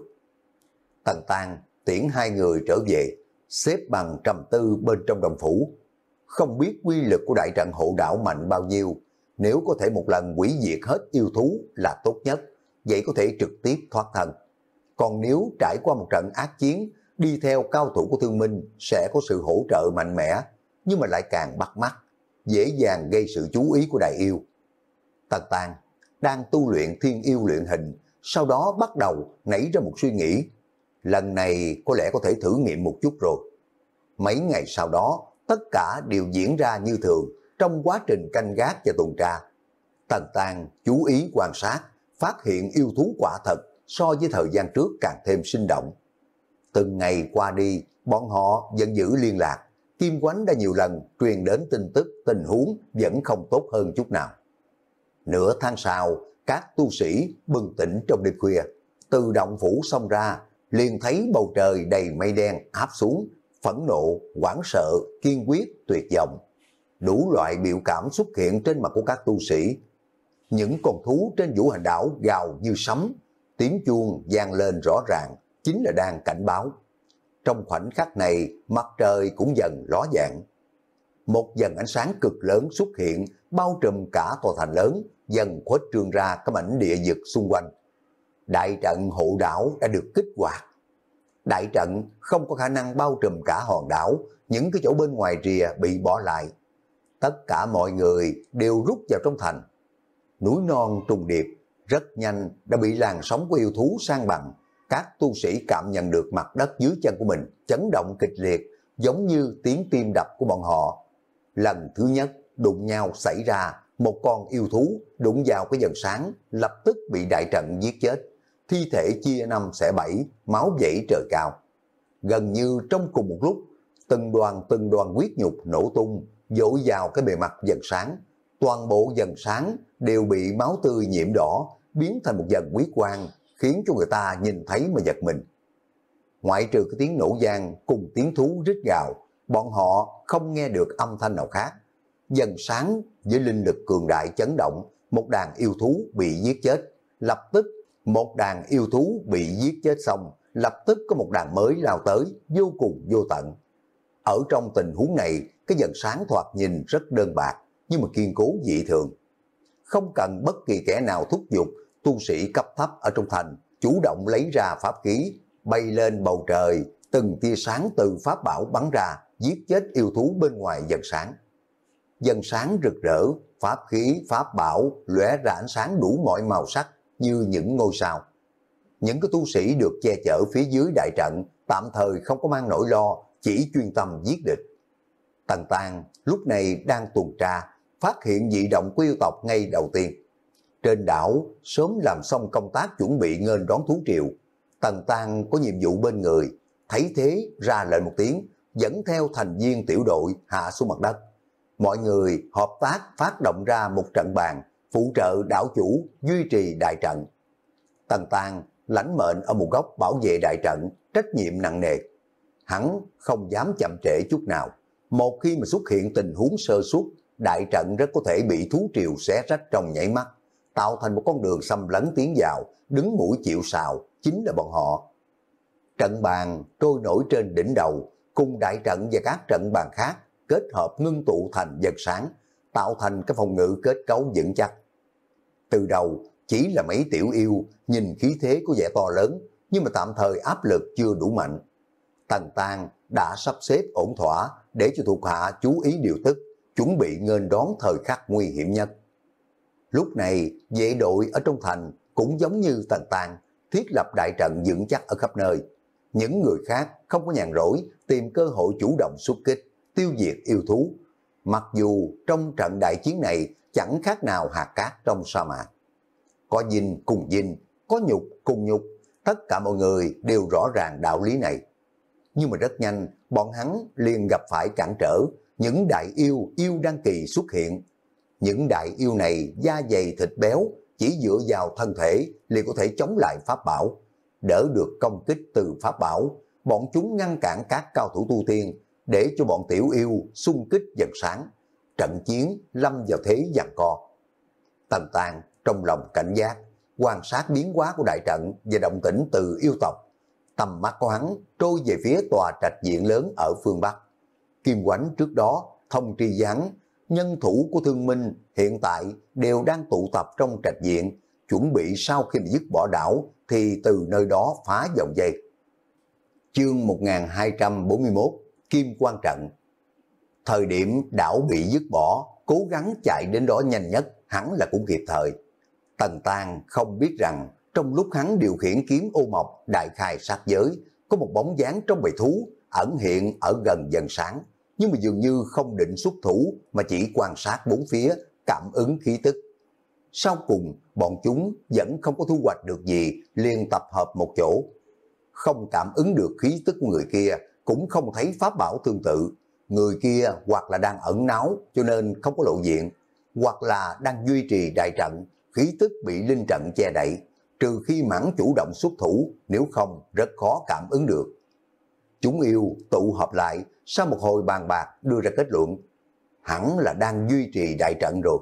Tần Tang tiễn hai người trở về, xếp bằng trầm tư bên trong đồng phủ. Không biết quy lực của đại trận hộ đảo mạnh bao nhiêu, nếu có thể một lần hủy diệt hết yêu thú là tốt nhất, vậy có thể trực tiếp thoát thân. Còn nếu trải qua một trận ác chiến, đi theo cao thủ của Thương Minh sẽ có sự hỗ trợ mạnh mẽ, nhưng mà lại càng bắt mắt, dễ dàng gây sự chú ý của đại yêu. Tần Tang đang tu luyện thiên yêu luyện hình, sau đó bắt đầu nảy ra một suy nghĩ. Lần này có lẽ có thể thử nghiệm một chút rồi. Mấy ngày sau đó, tất cả đều diễn ra như thường trong quá trình canh gác và tuần tra. Tần Tang chú ý quan sát, phát hiện yêu thú quả thật so với thời gian trước càng thêm sinh động. Từng ngày qua đi, bọn họ vẫn giữ liên lạc. Kim Oánh đã nhiều lần truyền đến tin tức tình huống vẫn không tốt hơn chút nào. Nửa tháng sau, các tu sĩ bừng tỉnh trong đêm khuya, từ động phủ xông ra, liền thấy bầu trời đầy mây đen áp xuống, phẫn nộ, hoảng sợ, kiên quyết, tuyệt vọng. Đủ loại biểu cảm xuất hiện trên mặt của các tu sĩ. Những con thú trên Vũ Hành đảo gào như sấm, tiếng chuông vang lên rõ ràng, chính là đang cảnh báo. Trong khoảnh khắc này, mặt trời cũng dần ló dạng. Một dần ánh sáng cực lớn xuất hiện, bao trùm cả tòa thành lớn, dần khuếch trương ra các mảnh địa vực xung quanh. Đại trận hộ đảo đã được kích hoạt. Đại trận không có khả năng bao trùm cả hòn đảo, những cái chỗ bên ngoài rìa bị bỏ lại. Tất cả mọi người đều rút vào trong thành. Núi non trùng điệp, rất nhanh đã bị làn sóng của yêu thú san bằng. Các tu sĩ cảm nhận được mặt đất dưới chân của mình chấn động kịch liệt, giống như tiếng tim đập của bọn họ. Lần thứ nhất đụng nhau xảy ra, một con yêu thú đụng vào cái dần sáng, lập tức bị đại trận giết chết. Thi thể chia năm xẻ bảy, máu vẩy trời cao. Gần như trong cùng một lúc, từng đoàn từng đoàn huyết nhục nổ tung, dội vào cái bề mặt dần sáng. Toàn bộ dần sáng đều bị máu tươi nhiễm đỏ, biến thành một dần huyết quang, khiến cho người ta nhìn thấy mà giật mình. Ngoại trừ cái tiếng nổ vang cùng tiếng thú rít gào, bọn họ không nghe được âm thanh nào khác. Dần sáng với linh lực cường đại chấn động, một đàn yêu thú bị giết chết. Lập tức một đàn yêu thú bị giết chết xong, lập tức có một đàn mới lao tới, vô cùng vô tận. Ở trong tình huống này, cái dần sáng thoạt nhìn rất đơn bạc, nhưng mà kiên cố dị thường. Không cần bất kỳ kẻ nào thúc giục, tu sĩ cấp thấp ở trong thành chủ động lấy ra pháp khí, bay lên bầu trời, từng tia sáng từ pháp bảo bắn ra, giết chết yêu thú bên ngoài dần sáng. Dần sáng rực rỡ, pháp khí, pháp bảo lóe ra ánh sáng đủ mọi màu sắc như những ngôi sao. Những cái tu sĩ được che chở phía dưới đại trận tạm thời không có mang nỗi lo, chỉ chuyên tâm giết địch. Tần Tang lúc này đang tuần tra, phát hiện dị động của yêu tộc ngay đầu tiên. Trên đảo sớm làm xong công tác chuẩn bị nghênh đón thú triều. Tần Tang có nhiệm vụ bên người, thấy thế ra lệnh một tiếng, dẫn theo thành viên tiểu đội hạ xuống mặt đất. Mọi người hợp tác phát động ra một trận bàn, phụ trợ đảo chủ duy trì đại trận. Tần Tang lãnh mệnh ở một góc bảo vệ đại trận, trách nhiệm nặng nề. Hắn không dám chậm trễ chút nào. Một khi mà xuất hiện tình huống sơ suất, đại trận rất có thể bị thú triều xé rách trong nhảy mắt, tạo thành một con đường xâm lấn tiến vào, đứng mũi chịu sào chính là bọn họ. Trận bàn trôi nổi trên đỉnh đầu, cùng đại trận và các trận bàn khác kết hợp ngưng tụ thành vầng sáng, tạo thành cái phòng ngự kết cấu vững chắc. Từ đầu chỉ là mấy tiểu yêu, nhìn khí thế có vẻ to lớn, nhưng mà tạm thời áp lực chưa đủ mạnh. Tần Tang đã sắp xếp ổn thỏa để cho thuộc hạ chú ý điều tức, chuẩn bị nghênh đón thời khắc nguy hiểm nhất. Lúc này, vệ đội ở trong thành cũng giống như Tần Tang, thiết lập đại trận vững chắc ở khắp nơi. Những người khác không có nhàn rỗi tìm cơ hội chủ động xuất kích, tiêu diệt yêu thú. Mặc dù trong trận đại chiến này chẳng khác nào hạt cát trong sa mạc. Có dinh cùng dinh, có nhục cùng nhục, tất cả mọi người đều rõ ràng đạo lý này. Nhưng mà rất nhanh, bọn hắn liền gặp phải cản trở, những đại yêu, yêu đăng kỳ xuất hiện. Những đại yêu này da dày thịt béo, chỉ dựa vào thân thể liền có thể chống lại pháp bảo. Đỡ được công kích từ pháp bảo, bọn chúng ngăn cản các cao thủ tu tiên, để cho bọn tiểu yêu xung kích dần sáng. Trận chiến lâm vào thế giằng co. Tần Tang trong lòng cảnh giác, quan sát biến hóa của đại trận và động tĩnh từ yêu tộc. Tầm mắt của hắn trôi về phía tòa trạch viện lớn ở phương Bắc. Kim Quánh trước đó thông tri hắn, nhân thủ của Thương Minh hiện tại đều đang tụ tập trong trạch viện, chuẩn bị sau khi mà dứt bỏ đảo thì từ nơi đó phá vòng dây. Chương một nghìn hai trăm bốn mươi mốt, Kim Quan Trận. Thời điểm đảo bị dứt bỏ, cố gắng chạy đến đó nhanh nhất, hắn là cũng kịp thời. Tần Tang không biết rằng, trong lúc hắn điều khiển kiếm ô mộc đại khai sát giới, có một bóng dáng trong bầy thú ẩn hiện ở gần dần sáng, nhưng mà dường như không định xuất thủ mà chỉ quan sát bốn phía, cảm ứng khí tức. Sau cùng, bọn chúng vẫn không có thu hoạch được gì, liền tập hợp một chỗ. Không cảm ứng được khí tức của người kia, cũng không thấy pháp bảo tương tự. Người kia hoặc là đang ẩn náu cho nên không có lộ diện, hoặc là đang duy trì đại trận, khí tức bị linh trận che đậy, trừ khi mãn chủ động xuất thủ, nếu không rất khó cảm ứng được. Chúng yêu tụ họp lại, sau một hồi bàn bạc đưa ra kết luận, hẳn là đang duy trì đại trận rồi.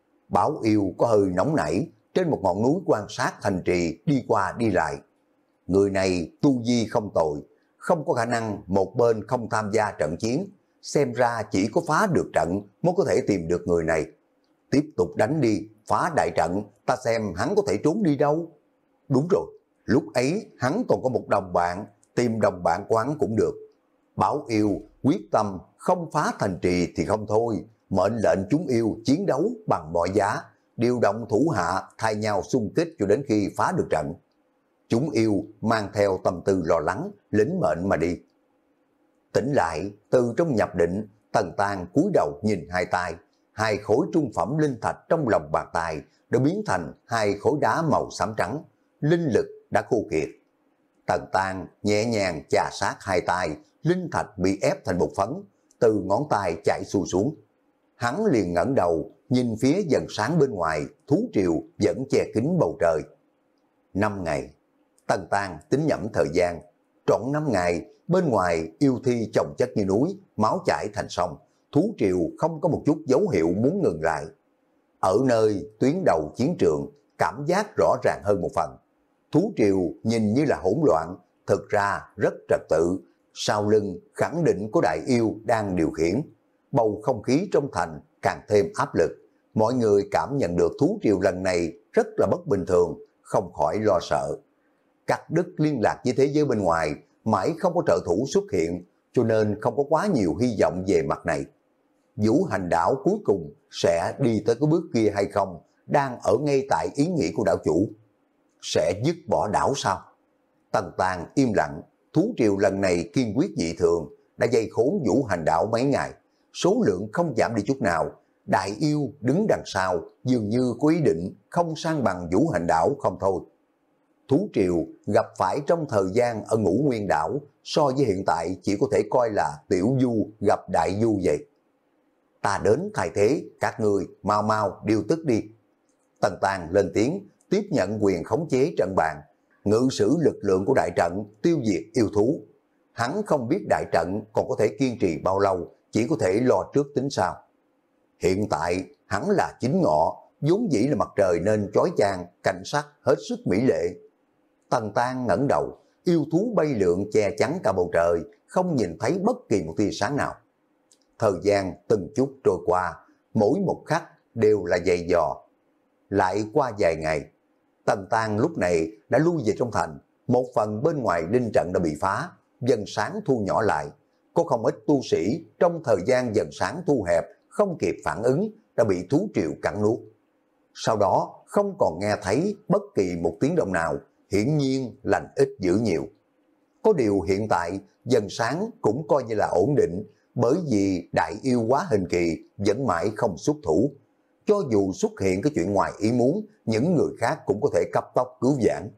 Bảo yêu có hơi nóng nảy, trên một ngọn núi quan sát thành trì đi qua đi lại. Người này tu vi không tồi, không có khả năng một bên không tham gia trận chiến, xem ra chỉ có phá được trận mới có thể tìm được người này. Tiếp tục đánh đi, phá đại trận, ta xem hắn có thể trốn đi đâu. Đúng rồi, lúc ấy hắn còn có một đồng bạn, tìm đồng bạn của hắn cũng được. Bảo yêu quyết tâm không phá thành trì thì không thôi, mệnh lệnh chúng yêu chiến đấu bằng mọi giá, điều động thủ hạ thay nhau xung kích cho đến khi phá được trận. Chúng yêu mang theo tâm tư lo lắng, lĩnh mệnh mà đi. Tỉnh lại, từ trong nhập định, Tần Tang cúi đầu nhìn hai tay, hai khối trung phẩm linh thạch trong lòng bàn tay đã biến thành hai khối đá màu xám trắng, linh lực đã khô kiệt. Tần Tang nhẹ nhàng chà sát hai tay, linh thạch bị ép thành bột phấn, từ ngón tay chảy xuôi xuống. Hắn liền ngẩng đầu, nhìn phía dần sáng bên ngoài, thú triều vẫn che kín bầu trời. Năm ngày, Tần Tang tính nhẩm thời gian, trọn năm ngày, bên ngoài yêu thi chồng chất như núi, máu chảy thành sông, thú triều không có một chút dấu hiệu muốn ngừng lại. Ở nơi tuyến đầu chiến trường, cảm giác rõ ràng hơn một phần. Thú triều nhìn như là hỗn loạn, thực ra rất trật tự, sau lưng khẳng định có đại yêu đang điều khiển. Bầu không khí trong thành càng thêm áp lực, mọi người cảm nhận được thú triều lần này rất là bất bình thường, không khỏi lo sợ. Cắt đứt liên lạc với thế giới bên ngoài, mãi không có trợ thủ xuất hiện, cho nên không có quá nhiều hy vọng về mặt này. Vũ Hành Đảo cuối cùng sẽ đi tới cái bước kia hay không, đang ở ngay tại ý nghĩ của đảo chủ. Sẽ dứt bỏ đảo sao? Tần Tang im lặng, thú triều lần này kiên quyết dị thường, đã dây khốn Vũ Hành Đảo mấy ngày, số lượng không giảm đi chút nào. Đại yêu đứng đằng sau, dường như có ý định không sang bằng Vũ Hành Đảo không thôi. Thú triều gặp phải trong thời gian ở Ngũ Nguyên Đảo, so với hiện tại chỉ có thể coi là tiểu du gặp đại du vậy. Ta đến thay thế, các người mau mau điều tức đi. Tần Tang lên tiếng, tiếp nhận quyền khống chế trận bàn, ngự sử lực lượng của đại trận, tiêu diệt yêu thú. Hắn không biết đại trận còn có thể kiên trì bao lâu, chỉ có thể lo trước tính sau. Hiện tại hắn là chính ngọ, vốn dĩ là mặt trời nên chói chang, cảnh sắc hết sức mỹ lệ. Tần Tang ngẩng đầu, yêu thú bay lượn che chắn cả bầu trời, không nhìn thấy bất kỳ một tia sáng nào. Thời gian từng chút trôi qua, mỗi một khắc đều là dày dò. Lại qua vài ngày, Tần Tang lúc này đã lui về trong thành, một phần bên ngoài linh trận đã bị phá, dần sáng thu nhỏ lại. Có không ít tu sĩ trong thời gian dần sáng thu hẹp, không kịp phản ứng, đã bị thú triều cắn nuốt. Sau đó không còn nghe thấy bất kỳ một tiếng động nào, hiển nhiên lành ít dữ nhiều. Có điều hiện tại dần sáng cũng coi như là ổn định, bởi vì đại yêu hóa hình kỳ vẫn mãi không xuất thủ. Cho dù xuất hiện cái chuyện ngoài ý muốn, những người khác cũng có thể cấp tốc cứu vãn.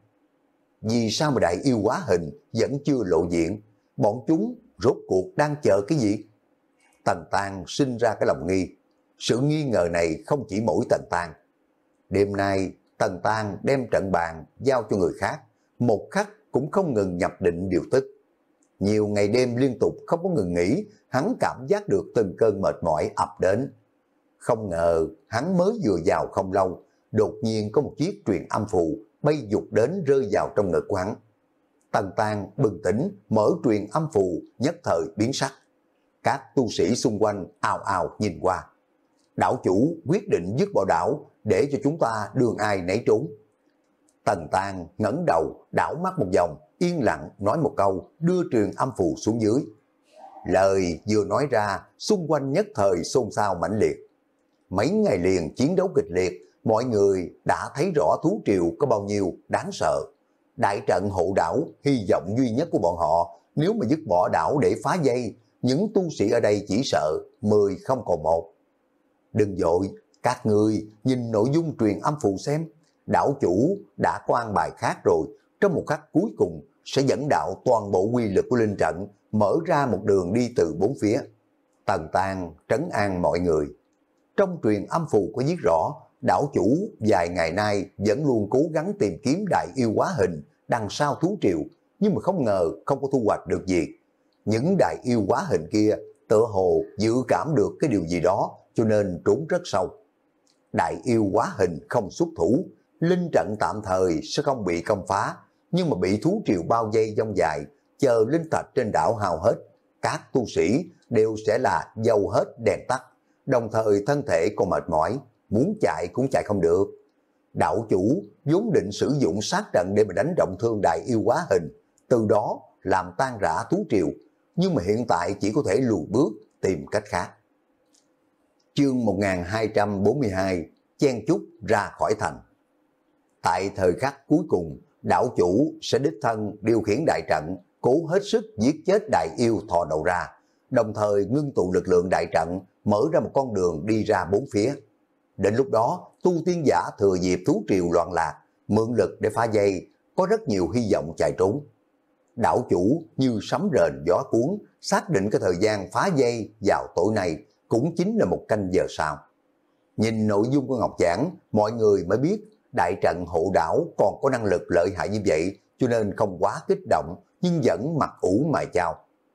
Vì sao mà đại yêu hóa hình vẫn chưa lộ diện? Bọn chúng rốt cuộc đang chờ cái gì? Tần Tang sinh ra cái lòng nghi. Sự nghi ngờ này không chỉ mỗi Tần Tang. Đêm nay, Tần Tang đem trận bàn giao cho người khác, một khắc cũng không ngừng nhập định điều tức. Nhiều ngày đêm liên tục không có ngừng nghỉ, hắn cảm giác được từng cơn mệt mỏi ập đến. Không ngờ, hắn mới vừa vào không lâu, đột nhiên có một chiếc truyền âm phù bay dục đến rơi vào trong ngực của hắn. Tần Tang bừng tỉnh, mở truyền âm phù, nhất thời biến sắc. Các tu sĩ xung quanh ào ào nhìn qua. Đảo chủ quyết định dứt bỏ đảo để cho chúng ta đường ai nấy trốn. Tần Tang ngẩng đầu, đảo mắt một vòng, yên lặng nói một câu, đưa truyền âm phù xuống dưới. Lời vừa nói ra, xung quanh nhất thời xôn xao mãnh liệt. Mấy ngày liền chiến đấu kịch liệt, mọi người đã thấy rõ thú triều có bao nhiêu đáng sợ. Đại trận hộ đảo, hy vọng duy nhất của bọn họ, nếu mà dứt bỏ đảo để phá dây, những tu sĩ ở đây chỉ sợ mười không còn một. Đừng vội, các người nhìn nội dung truyền âm phù xem, đảo chủ đã có an bài khác rồi, trong một khắc cuối cùng sẽ dẫn đạo toàn bộ quy lực của linh trận, mở ra một đường đi từ bốn phía. Tần Tang trấn an mọi người. Trong truyền âm phù có viết rõ, đảo chủ vài ngày nay vẫn luôn cố gắng tìm kiếm đại yêu hóa hình đằng sau thú triều, nhưng mà không ngờ không có thu hoạch được gì. Những đại yêu hóa hình kia tựa hồ dự cảm được cái điều gì đó, cho nên trốn rất sâu. Đại yêu hóa hình không xuất thủ, linh trận tạm thời sẽ không bị công phá, nhưng mà bị thú triều bao vây dông dài, chờ linh thạch trên đảo hao hết, các tu sĩ đều sẽ là dầu hết đèn tắt, đồng thời thân thể còn mệt mỏi, muốn chạy cũng chạy không được. Đạo chủ vốn định sử dụng sát trận để mà đánh trọng thương đại yêu hóa hình, từ đó làm tan rã thú triều, nhưng mà hiện tại chỉ có thể lùi bước tìm cách khác. Chương một nghìn hai trăm bốn mươi hai, chen chúc ra khỏi thành. Tại thời khắc cuối cùng, đảo chủ sẽ đích thân điều khiển đại trận, cố hết sức giết chết đại yêu thò đầu ra, đồng thời ngưng tụ lực lượng đại trận, mở ra một con đường đi ra bốn phía. Đến lúc đó, tu tiên giả thừa dịp thú triều loạn lạc, mượn lực để phá dây, có rất nhiều hy vọng chạy trốn. Đảo chủ như sấm rền gió cuốn, xác định cái thời gian phá dây vào tối nay cũng chính là một canh giờ sau. Nhìn nội dung của ngọc giảng, mọi người mới biết đại trận hộ đảo còn có năng lực lợi hại như vậy, cho nên không quá kích động, nhưng vẫn mặt ủ mày chao.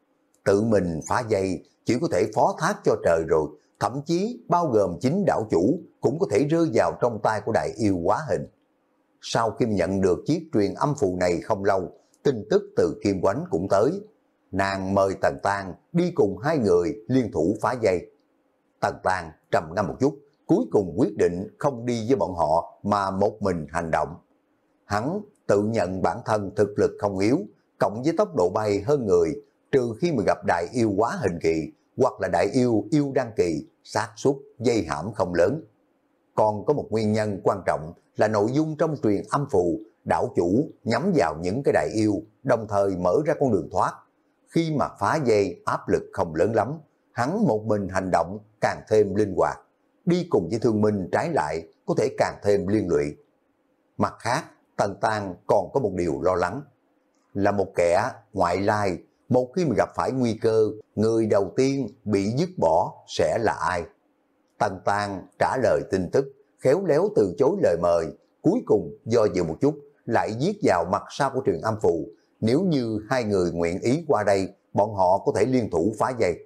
Tự mình phá dây chỉ có thể phó thác cho trời rồi, thậm chí bao gồm chính đảo chủ cũng có thể rơi vào trong tay của đại yêu hóa hình. Sau khi nhận được chiếc truyền âm phù này không lâu, tin tức từ Kim Quánh cũng tới. Nàng mời Tần Tang đi cùng hai người liên thủ phá dây. Tần Tang trầm ngâm một chút, cuối cùng quyết định không đi với bọn họ mà một mình hành động. Hắn tự nhận bản thân thực lực không yếu, cộng với tốc độ bay hơn người, trừ khi mà gặp đại yêu hóa hình kỳ hoặc là đại yêu yêu đăng kỳ, xác suất dây hãm không lớn. Còn có một nguyên nhân quan trọng là nội dung trong truyền âm phù, đảo chủ nhắm vào những cái đại yêu, đồng thời mở ra con đường thoát. Khi mà phá dây áp lực không lớn lắm, hắn một mình hành động càng thêm linh hoạt, đi cùng với thương minh trái lại có thể càng thêm liên lụy. Mặt khác, Tần Tang còn có một điều lo lắng, là một kẻ ngoại lai, một khi mà gặp phải nguy cơ, người đầu tiên bị dứt bỏ sẽ là ai? Tần Tang trả lời tin tức, khéo léo từ chối lời mời, cuối cùng do dự một chút, lại viết vào mặt sau của truyền âm phù, nếu như hai người nguyện ý qua đây, bọn họ có thể liên thủ phá dây.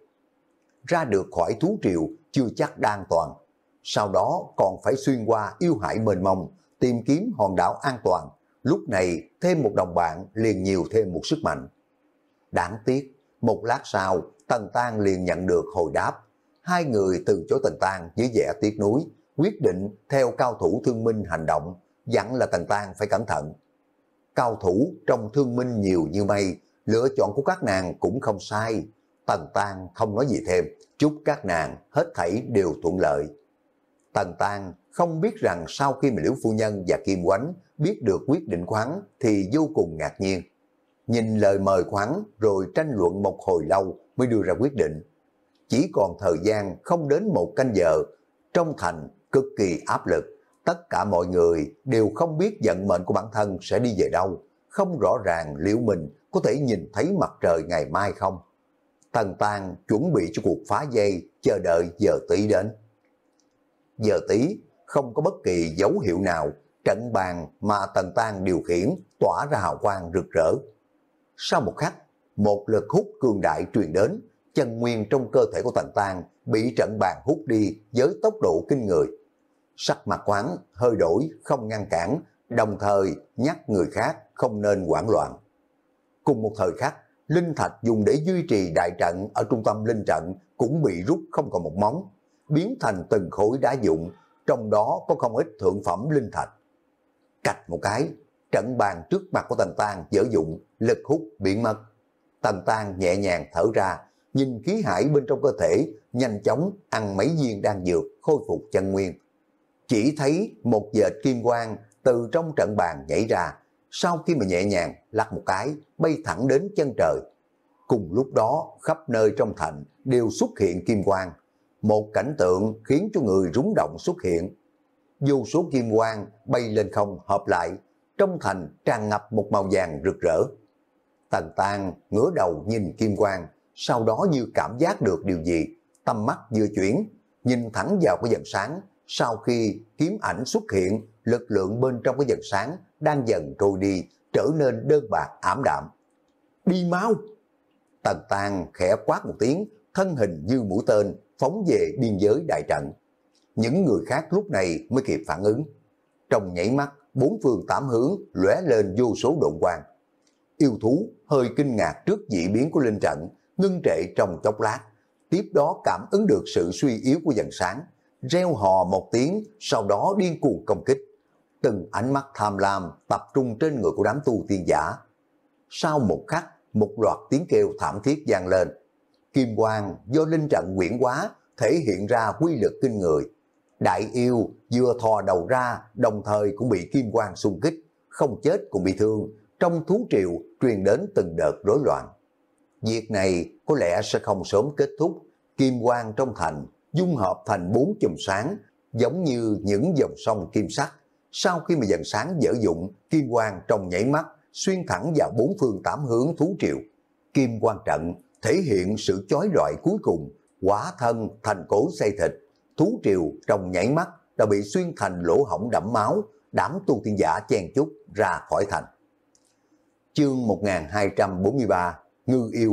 Ra được khỏi thú triều chưa chắc đã an toàn, sau đó còn phải xuyên qua yêu hải mênh mông, tìm kiếm hòn đảo an toàn, lúc này thêm một đồng bạn liền nhiều thêm một sức mạnh. Đáng tiếc, một lát sau, Tần Tang liền nhận được hồi đáp. Hai người từ chối Tần Tang với vẻ tiếc nuối, quyết định theo cao thủ thương minh hành động, dặn là Tần Tang phải cẩn thận. Cao thủ trong thương minh nhiều như mây, lựa chọn của các nàng cũng không sai. Tần Tang không nói gì thêm, chúc các nàng hết thảy đều thuận lợi. Tần Tang không biết rằng sau khi mà Liễu Phu Nhân và Kim Quánh biết được quyết định của hắn thì vô cùng ngạc nhiên. Nhìn lời mời của hắn rồi tranh luận một hồi lâu mới đưa ra quyết định. Chỉ còn thời gian không đến một canh giờ, trong thành cực kỳ áp lực. Tất cả mọi người đều không biết vận mệnh của bản thân sẽ đi về đâu, không rõ ràng liệu mình có thể nhìn thấy mặt trời ngày mai không. Tần Tang chuẩn bị cho cuộc phá dây, chờ đợi giờ tí đến. Giờ tí không có bất kỳ dấu hiệu nào, trận bàn mà Tần Tang điều khiển tỏa ra hào quang rực rỡ. Sau một khắc, một lực hút cường đại truyền đến, chân nguyên trong cơ thể của Tần Tang bị trận bàn hút đi với tốc độ kinh người. Sắc mặt quán hơi đổi, không ngăn cản, đồng thời nhắc người khác không nên hoảng loạn. Cùng một thời khắc, linh thạch dùng để duy trì đại trận ở trung tâm linh trận cũng bị rút không còn một móng, biến thành từng khối đá vụn, trong đó có không ít thượng phẩm linh thạch. Cạch một cái, trận bàn trước mặt của Tần Tang dở dụng, lực hút biến mất. Tần Tang nhẹ nhàng thở ra, nhìn khí hải bên trong cơ thể, nhanh chóng ăn mấy viên đan dược khôi phục chân nguyên. Chỉ thấy một vệt kim quang từ trong trận bàn nhảy ra, sau khi mà nhẹ nhàng lắc một cái, bay thẳng đến chân trời. Cùng lúc đó, khắp nơi trong thành đều xuất hiện kim quang. Một cảnh tượng khiến cho người rúng động xuất hiện. Vô số kim quang bay lên không hợp lại, trong thành tràn ngập một màu vàng rực rỡ. Tần Tang ngửa đầu nhìn kim quang, sau đó như cảm giác được điều gì, tầm mắt vừa chuyển, nhìn thẳng vào cái vầng sáng. Sau khi kiếm ảnh xuất hiện, lực lượng bên trong cái vầng sáng đang dần trôi đi, trở nên đơn bạc ảm đạm. Đi mau! Tần Tang khẽ quát một tiếng, thân hình như mũi tên phóng về biên giới đại trận. Những người khác lúc này mới kịp phản ứng. Trong nhảy mắt, bốn phương tám hướng lóe lên vô số độn quang. Yêu thú hơi kinh ngạc trước dị biến của linh trận, ngưng trệ trong chốc lát, tiếp đó cảm ứng được sự suy yếu của vầng sáng, reo hò một tiếng, sau đó điên cuồng công kích. Từng ánh mắt tham lam tập trung trên người của đám tu tiên giả. Sau một khắc, một loạt tiếng kêu thảm thiết vang lên. Kim quang do linh trận quyển hóa thể hiện ra quy lực kinh người. Đại yêu vừa thò đầu ra, đồng thời cũng bị kim quang xung kích, không chết cũng bị thương. Trong thú triều truyền đến từng đợt rối loạn. Việc này có lẽ sẽ không sớm kết thúc. Kim quang trong thành dung hợp thành bốn chùm sáng, giống như những dòng sông kim sắc. Sau khi mà dần sáng dở dụng, kim quang trong nhảy mắt xuyên thẳng vào bốn phương tám hướng thú triều. Kim quang trận thể hiện sự chói rọi cuối cùng, hóa thân thành cối xay thịt. Thú triều trong nhảy mắt đã bị xuyên thành lỗ hổng đẫm máu, đám tu tiên giả chen chúc ra khỏi thành. Chương một nghìn hai trăm bốn mươi ba, Ngư yêu.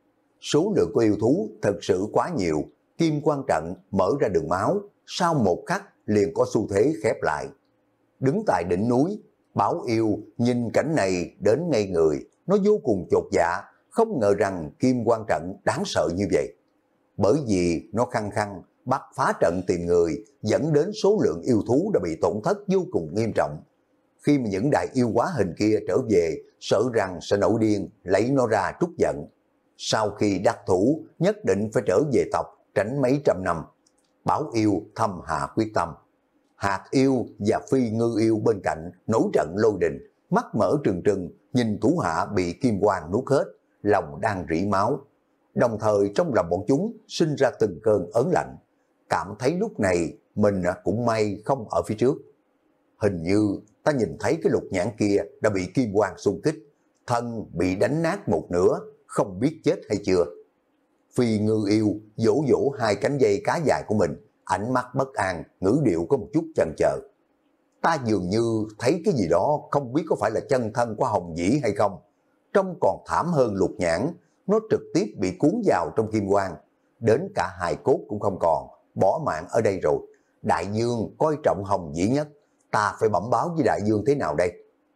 Số lượng của yêu thú thật sự quá nhiều, kim quang trận mở ra đường máu, sau một khắc liền có xu thế khép lại. Đứng tại đỉnh núi, Bảo Yêu nhìn cảnh này đến ngây người, nó vô cùng chột dạ, không ngờ rằng kim quang trận đáng sợ như vậy. Bởi vì nó khăng khăng bắt phá trận tìm người, dẫn đến số lượng yêu thú đã bị tổn thất vô cùng nghiêm trọng. Khi mà những đại yêu hóa hình kia trở về, sợ rằng sẽ nổi điên, lấy nó ra trút giận. Sau khi đắc thủ, nhất định phải trở về tộc, tránh mấy trăm năm. Bảo Yêu thầm hạ quyết tâm. Hạt Yêu và Phi Ngư Yêu bên cạnh nổi trận lôi đình, mắt mở trừng trừng, nhìn thủ hạ bị kim quang nuốt hết, lòng đang rỉ máu. Đồng thời trong lòng bọn chúng sinh ra từng cơn ớn lạnh, cảm thấy lúc này mình cũng may không ở phía trước. Hình như ta nhìn thấy cái lục nhãn kia đã bị kim quang xung kích, thân bị đánh nát một nửa, không biết chết hay chưa. Phi Ngư Yêu vỗ vỗ hai cánh dây cá dài của mình, ánh mắt bất an, ngữ điệu có một chút chần chờ. Ta dường như thấy cái gì đó, không biết có phải là chân thân của Hồng Dĩ hay không. Trông còn thảm hơn lục nhãn, nó trực tiếp bị cuốn vào trong kim quang, đến cả hài cốt cũng không còn, bỏ mạng ở đây rồi. Đại Dương coi trọng Hồng Dĩ nhất, ta phải bẩm báo với Đại Dương thế nào đây?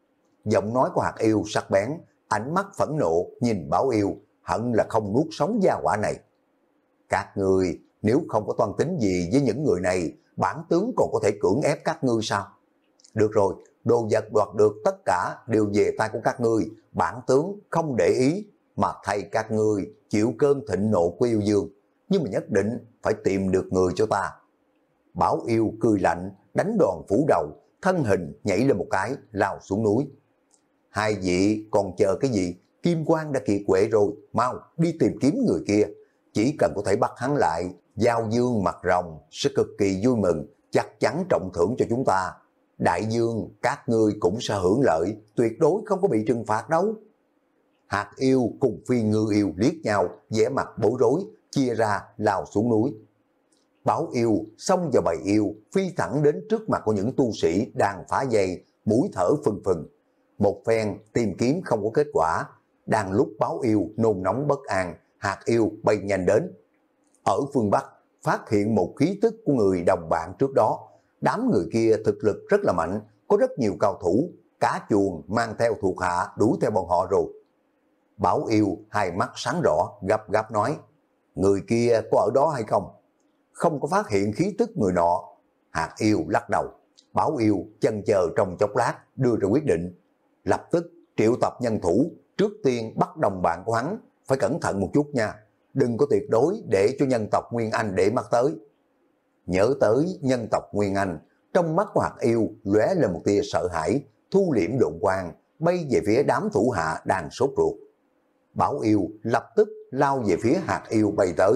giọng nói của hạt yêu sắc bén, ánh mắt phẫn nộ nhìn Bảo Yêu, hận là không nuốt sống gia hỏa này. Các ngươi nếu không có toan tính gì với những người này, bản tướng còn có thể cưỡng ép các ngươi sao? Được rồi, đồ vật đoạt được tất cả đều về tay của các ngươi, bản tướng không để ý, mà thay các ngươi chịu cơn thịnh nộ của yêu dương, nhưng mà nhất định phải tìm được người cho ta. Bảo Yêu cười lạnh, đánh đòn phủ đầu, thân hình nhảy lên một cái, lao xuống núi. Hai vị còn chờ cái gì? Kim Quang đã kiệt quệ rồi, mau đi tìm kiếm người kia. Chỉ cần có thể bắt hắn lại, Giao Dương mặt rồng sẽ cực kỳ vui mừng, chắc chắn trọng thưởng cho chúng ta. Đại Dương, các ngươi cũng sẽ hưởng lợi, tuyệt đối không có bị trừng phạt đâu. Hạt Yêu cùng Phi Ngư Yêu liếc nhau, vẻ mặt bối rối, chia ra lao xuống núi. Bảo Yêu xông vào bầy yêu, phi thẳng đến trước mặt của những tu sĩ đang phá dây, mũi thở phừng phừng. Một phen tìm kiếm không có kết quả, đang lúc Báo Yêu nôn nóng bất an, Hạt Yêu bay nhanh đến. Ở phương Bắc, phát hiện một khí tức của người đồng bạn trước đó. Đám người kia thực lực rất là mạnh, có rất nhiều cao thủ, cả chuồng mang theo thuộc hạ đuổi theo bọn họ rồi. Bảo Yêu hai mắt sáng rõ, gấp gáp nói, người kia có ở đó hay không? Không có phát hiện khí tức người nọ. Hạt Yêu lắc đầu. Bảo Yêu chần chờ trong chốc lát, đưa ra quyết định. Lập tức triệu tập nhân thủ, trước tiên bắt đồng bạn của hắn, phải cẩn thận một chút nha. Đừng có tuyệt đối để cho nhân tộc Nguyên Anh để mắt tới. Nhớ tới nhân tộc Nguyên Anh, trong mắt của Hạt Yêu lóe lên một tia sợ hãi, thu liễm độn quang, bay về phía đám thủ hạ đang sốt ruột. Bảo Yêu lập tức lao về phía Hạt Yêu bay tới.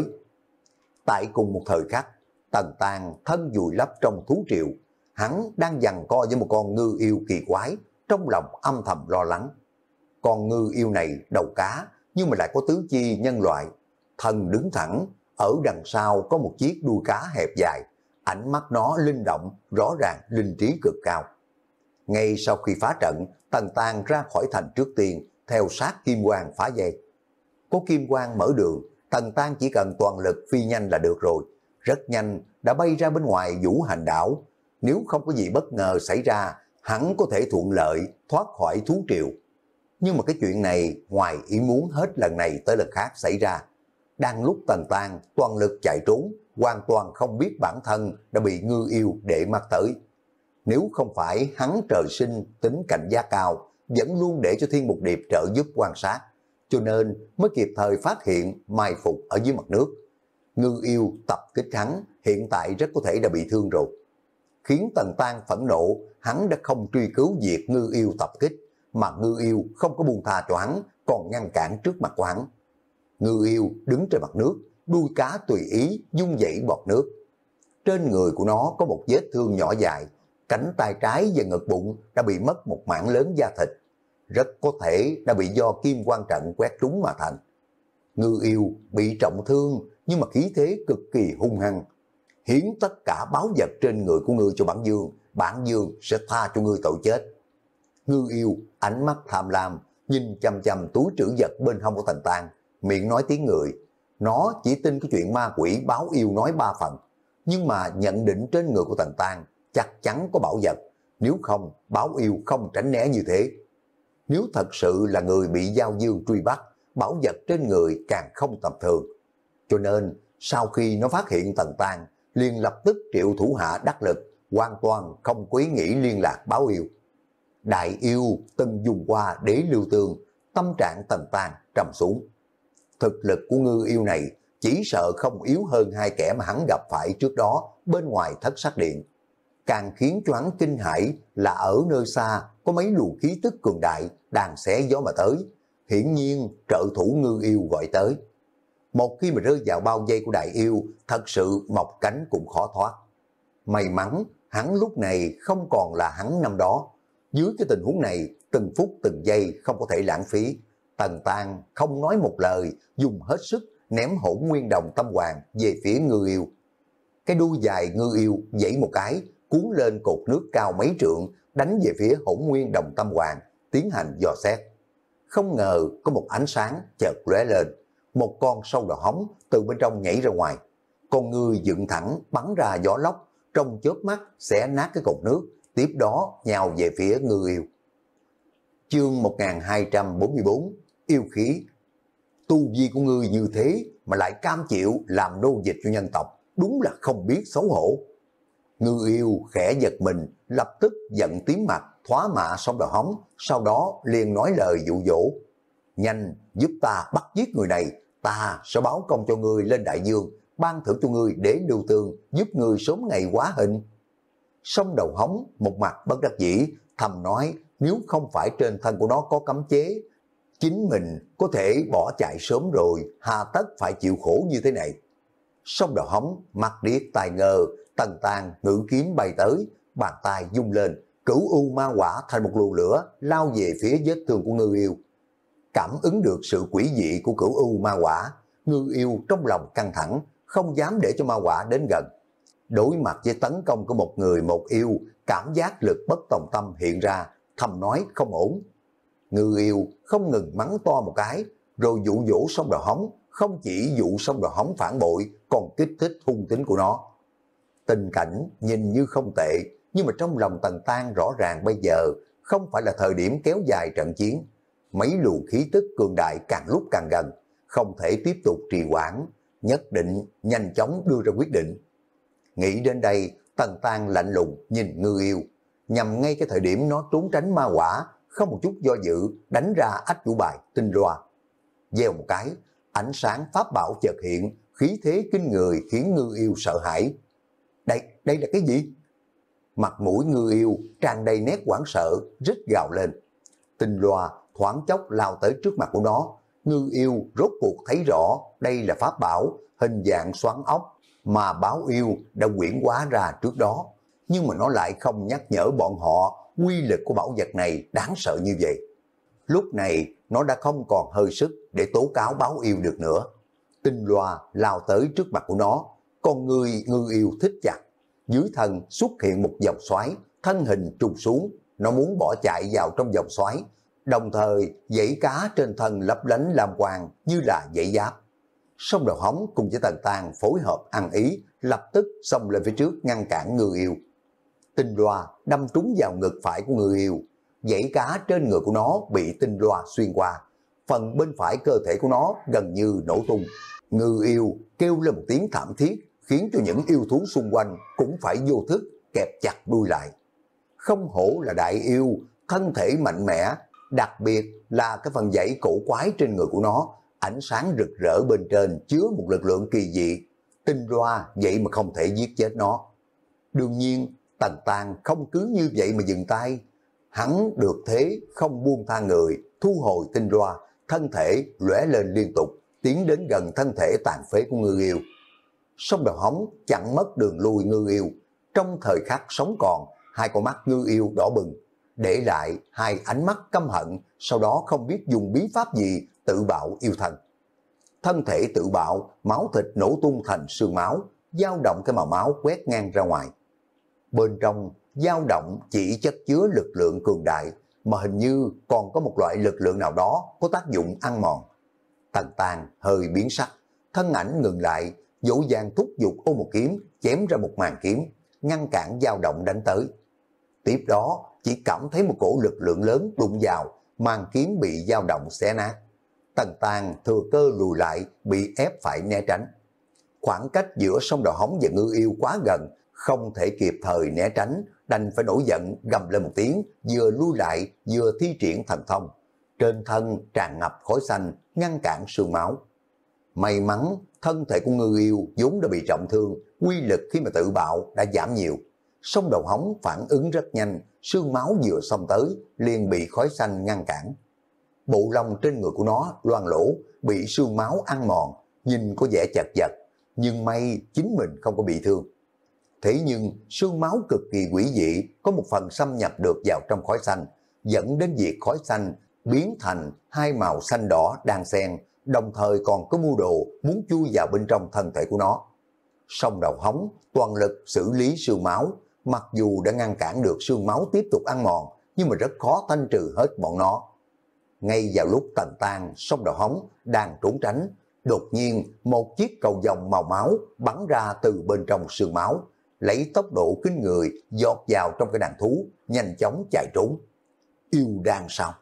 Tại cùng một thời khắc, Tần Tàng thân vùi lấp trong thú triệu, hắn đang giằng co với một con ngư yêu kỳ quái, trong lòng âm thầm lo lắng. Con ngư yêu này đầu cá, nhưng mà lại có tứ chi nhân loại, thân đứng thẳng, ở đằng sau có một chiếc đuôi cá hẹp dài, ánh mắt nó linh động, rõ ràng linh trí cực cao. Ngay sau khi phá trận, Tần Tàng ra khỏi thành trước tiên, theo sát Kim Quang phá dây. Có Kim Quang mở đường, Tần Tàng chỉ cần toàn lực phi nhanh là được rồi, rất nhanh đã bay ra bên ngoài Vũ Hành đảo. Nếu không có gì bất ngờ xảy ra, hắn có thể thuận lợi thoát khỏi thú triệu. Nhưng mà cái chuyện này ngoài ý muốn hết lần này tới lần khác xảy ra. Đang lúc Tần Tàng toàn lực chạy trốn, hoàn toàn không biết bản thân đã bị ngư yêu để mắt tới. Nếu không phải hắn trời sinh tính cảnh giác cao, vẫn luôn để cho Thiên Mục Điệp trợ giúp quan sát, cho nên mới kịp thời phát hiện mai phục ở dưới mặt nước. Ngư yêu tập kích hắn, hiện tại rất có thể đã bị thương rồi. Khiến Tần Tàng phẫn nộ, hắn đã không truy cứu việc ngư yêu tập kích, mà ngư yêu không có buông tha cho hắn, còn ngăn cản trước mặt của hắn. Ngư yêu đứng trên mặt nước, đuôi cá tùy ý dung dãy bọt nước. Trên người của nó có một vết thương nhỏ dài, cánh tay trái và ngực bụng đã bị mất một mảng lớn da thịt, rất có thể đã bị do kim quang trận quét trúng mà thành. Ngư yêu bị trọng thương nhưng mà khí thế cực kỳ hung hăng. Hiến tất cả báu vật trên người của ngươi cho bản dương, bản dương sẽ tha cho ngươi tội chết. Ngư yêu ánh mắt tham lam, nhìn chằm chằm túi trữ vật bên hông của Tần Tàng, miệng nói tiếng người. Nó chỉ tin cái chuyện ma quỷ báo yêu nói ba phần, nhưng mà nhận định trên người của Tần Tàng chắc chắn có bảo vật, nếu không báo yêu không tránh né như thế. Nếu thật sự là người bị Giao Dương truy bắt, bảo vật trên người càng không tầm thường. Cho nên sau khi nó phát hiện Tần Tàng, liền lập tức triệu thủ hạ đắc lực, hoàn toàn không có ý nghĩ liên lạc báo yêu. Đại yêu từng dùng qua đế lưu tương, tâm trạng Tần Tàng trầm xuống. Thực lực của ngư yêu này chỉ sợ không yếu hơn hai kẻ mà hắn gặp phải trước đó bên ngoài Thất Sắc Điện. Càng khiến cho hắn kinh hãi là ở nơi xa có mấy luồng khí tức cường đại đang xé gió mà tới. Hiển nhiên trợ thủ ngư yêu gọi tới. Một khi mà rơi vào bao vây của đại yêu, thật sự mọc cánh cũng khó thoát. May mắn hắn lúc này không còn là hắn năm đó. Dưới cái tình huống này, từng phút từng giây không có thể lãng phí. Tần Tàng không nói một lời, dùng hết sức ném Hỗn Nguyên Đồng Tâm Hoàng về phía ngư yêu. Cái đuôi dài ngư yêu giãy một cái, cuốn lên cột nước cao mấy trượng, đánh về phía Hỗn Nguyên Đồng Tâm Hoàng, tiến hành dò xét. Không ngờ có một ánh sáng chợt lóe lên, một con sâu đỏ hóng từ bên trong nhảy ra ngoài. Con ngư dựng thẳng bắn ra gió lốc, trong chớp mắt xé nát cái cột nước, tiếp đó nhào về phía ngư yêu. Chương một nghìn hai trăm bốn mươi bốn, yêu khí. Tu vi của ngươi như thế mà lại cam chịu làm nô dịch cho nhân tộc, đúng là không biết xấu hổ. Ngư yêu khẽ giật mình, lập tức giận tím mặt, thoá mạ Song Đầu Hóng, sau đó liền nói lời dụ dỗ. Nhanh, giúp ta bắt giết người này, ta sẽ báo công cho ngươi lên đại dương, ban thưởng cho ngươi để lưu tương, giúp ngươi sớm ngày hóa hình. Song Đầu Hóng một mặt bất đắc dĩ, thầm nói nếu không phải trên thân của nó có cấm chế, chính mình có thể bỏ chạy sớm rồi, hà tất phải chịu khổ như thế này. Song Đầu Hóng mặt điếc tai ngơ, Tần Tàn ngự kiếm bay tới, bàn tay vung lên, cửu u ma quả thành một luồng lửa lao về phía vết thương của Ngư Yêu. Cảm ứng được sự quỷ dị của cửu u ma quả, Ngư Yêu trong lòng căng thẳng, không dám để cho ma quả đến gần. Đối mặt với tấn công của một người một yêu, cảm giác lực bất tòng tâm hiện ra, thầm nói không ổn. Ngư Yêu không ngừng mắng to một cái, rồi dụ dỗ Song Đầu Hóng, không chỉ dụ Song Đầu Hóng phản bội, còn kích thích hung tính của nó. Tình cảnh nhìn như không tệ, nhưng mà trong lòng Tần Tan rõ ràng bây giờ không phải là thời điểm kéo dài trận chiến. Mấy luồng khí tức cường đại càng lúc càng gần, không thể tiếp tục trì hoãn, nhất định nhanh chóng đưa ra quyết định. Nghĩ đến đây, Tần Tan lạnh lùng nhìn Ngư Yêu, nhằm ngay cái thời điểm nó trốn tránh ma quả, không một chút do dự đánh ra ách chủ bài tinh loa. Gieo một cái, ánh sáng pháp bảo chợt hiện, khí thế kinh người khiến Ngư Yêu sợ hãi. Đây, đây là cái gì? Mặt mũi Ngư Yêu tràn đầy nét hoảng sợ, rít gào lên. Tinh loa thoáng chốc lao tới trước mặt của nó. Ngư Yêu rốt cuộc thấy rõ đây là pháp bảo, hình dạng xoắn ốc, mà báo yêu đã quyển hóa ra trước đó. Nhưng mà nó lại không nhắc nhở bọn họ quy lực của bảo vật này đáng sợ như vậy. Lúc này nó đã không còn hơi sức để tố cáo báo yêu được nữa. Tinh loa lao tới trước mặt của nó, con người Ngư Yêu thích chặt. Dưới thân xuất hiện một dòng xoáy, thân hình trùng xuống, nó muốn bỏ chạy vào trong dòng xoáy, đồng thời dãy cá trên thân lấp lánh lam quang như là dãy giáp. Song Đầu Hóng cùng với Tần Tàn phối hợp ăn ý, lập tức xông lên phía trước ngăn cản Ngư Yêu. Tinh loa đâm trúng vào ngực phải của Ngư Yêu, dãy cá trên người của nó bị tinh loa xuyên qua, phần bên phải cơ thể của nó gần như nổ tung. Ngư Yêu kêu lên một tiếng thảm thiết, khiến cho những yêu thú xung quanh cũng phải vô thức kẹp chặt đuôi lại. Không hổ là đại yêu, thân thể mạnh mẽ, đặc biệt là cái phần dãy cổ quái trên người của nó, ánh sáng rực rỡ bên trên chứa một lực lượng kỳ dị. Tinh loa vậy mà không thể giết chết nó. Đương nhiên Tần Tàn không cứ như vậy mà dừng tay. Hắn được thế không buông tha người, thu hồi tinh loa, thân thể lóe lên liên tục, tiến đến gần thân thể tàn phế của Ngư Yêu. Song Đầu Hóng chặn mất đường lui Ngư Yêu. Trong thời khắc sống còn, hai con mắt Ngư Yêu đỏ bừng, để lại hai ánh mắt căm hận, sau đó không biết dùng bí pháp gì tự bạo yêu thần. Thân thể tự bạo, máu thịt nổ tung thành sương máu, dao động cái màu máu quét ngang ra ngoài. Bên trong dao động chỉ chất chứa lực lượng cường đại, mà hình như còn có một loại lực lượng nào đó có tác dụng ăn mòn. Tần Tàn hơi biến sắc, thân ảnh ngừng lại, dỗ dàng thúc giục ô một kiếm, chém ra một màn kiếm, ngăn cản dao động đánh tới. Tiếp đó chỉ cảm thấy một cổ lực lượng lớn đụng vào, màn kiếm bị dao động xé nát. Tần Tàn thừa cơ lùi lại, bị ép phải né tránh. Khoảng cách giữa Song Đầu Hóng và Ngư Yêu quá gần, không thể kịp thời né tránh, đành phải nổi giận gầm lên một tiếng, vừa lui lại vừa thi triển thần thông. Trên thân tràn ngập khói xanh, ngăn cản sương máu. May mắn thân thể của Ngư Yêu vốn đã bị trọng thương, quy lực khi mà tự bạo đã giảm nhiều. Song Đầu Hóng phản ứng rất nhanh, sương máu vừa xông tới liền bị khói xanh ngăn cản. Bộ lông trên người của nó loang lỗ, bị sương máu ăn mòn, nhìn có vẻ chật vật, nhưng may chính mình không có bị thương. Thế nhưng sương máu cực kỳ quỷ dị, có một phần xâm nhập được vào trong khói xanh, dẫn đến việc khói xanh biến thành hai màu xanh đỏ đan xen, đồng thời còn có mưu đồ muốn chui vào bên trong thân thể của nó. Song Đầu Hóng toàn lực xử lý sương máu, mặc dù đã ngăn cản được sương máu tiếp tục ăn mòn, nhưng mà rất khó thanh trừ hết bọn nó. Ngay vào lúc Tần Tàn, Song Đầu Hóng đang trốn tránh, đột nhiên một chiếc cầu vồng màu máu bắn ra từ bên trong sương máu, lấy tốc độ kinh người giọt vào trong cái đàn thú, nhanh chóng chạy trốn. Yêu đan sao?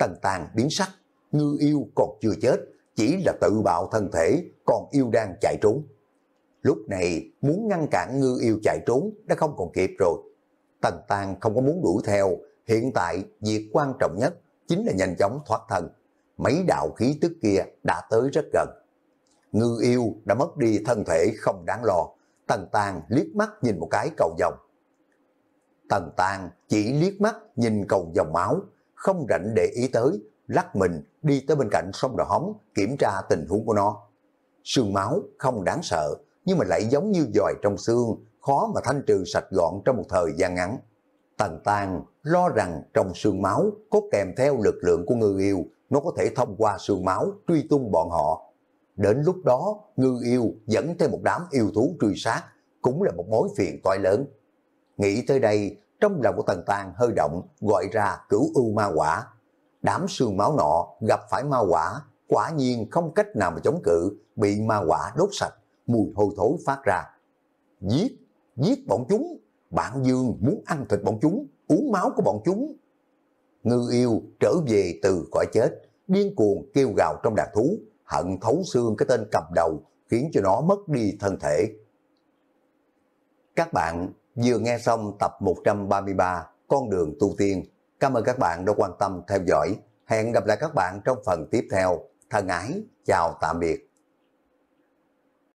Tần Tàng biến sắc, Ngư Yêu còn chưa chết, chỉ là tự bạo thân thể, còn yêu đang chạy trốn. Lúc này muốn ngăn cản Ngư Yêu chạy trốn đã không còn kịp rồi. Tần Tàng không có muốn đuổi theo, hiện tại việc quan trọng nhất chính là nhanh chóng thoát thân. Mấy đạo khí tức kia đã tới rất gần. Ngư Yêu đã mất đi thân thể không đáng lo. Tần Tàng liếc mắt nhìn một cái cầu vồng. Tần Tàng chỉ liếc mắt nhìn cầu vồng máu, không rảnh để ý tới, lắc mình đi tới bên cạnh sông Đò Hóng kiểm tra tình huống của nó. Sương máu không đáng sợ, nhưng mà lại giống như giòi trong xương, khó mà thanh trừ sạch gọn trong một thời gian ngắn. Tần Tàng lo rằng trong sương máu có kèm theo lực lượng của Ngư Yêu, nó có thể thông qua sương máu truy tung bọn họ. Đến lúc đó, Ngư Yêu dẫn theo một đám yêu thú truy sát, cũng là một mối phiền toái lớn. Nghĩ tới đây, trong lòng của Tần Tàng hơi động, gọi ra Cửu Ưu Ma Quả. Đám sương máu nọ gặp phải ma quả, quả nhiên không cách nào mà chống cự, bị ma quả đốt sạch, mùi hôi thối phát ra. Giết, giết bọn chúng, bạn Dương muốn ăn thịt bọn chúng, uống máu của bọn chúng. Ngư Yêu trở về từ cõi chết, điên cuồng kêu gào trong đàn thú, hận thấu xương cái tên cầm đầu, khiến cho nó mất đi thân thể. Các bạn vừa nghe xong tập một trăm ba mươi ba Con đường tu tiên. Cảm ơn các bạn đã quan tâm theo dõi. Hẹn gặp lại các bạn trong phần tiếp theo. Thân ái, chào tạm biệt.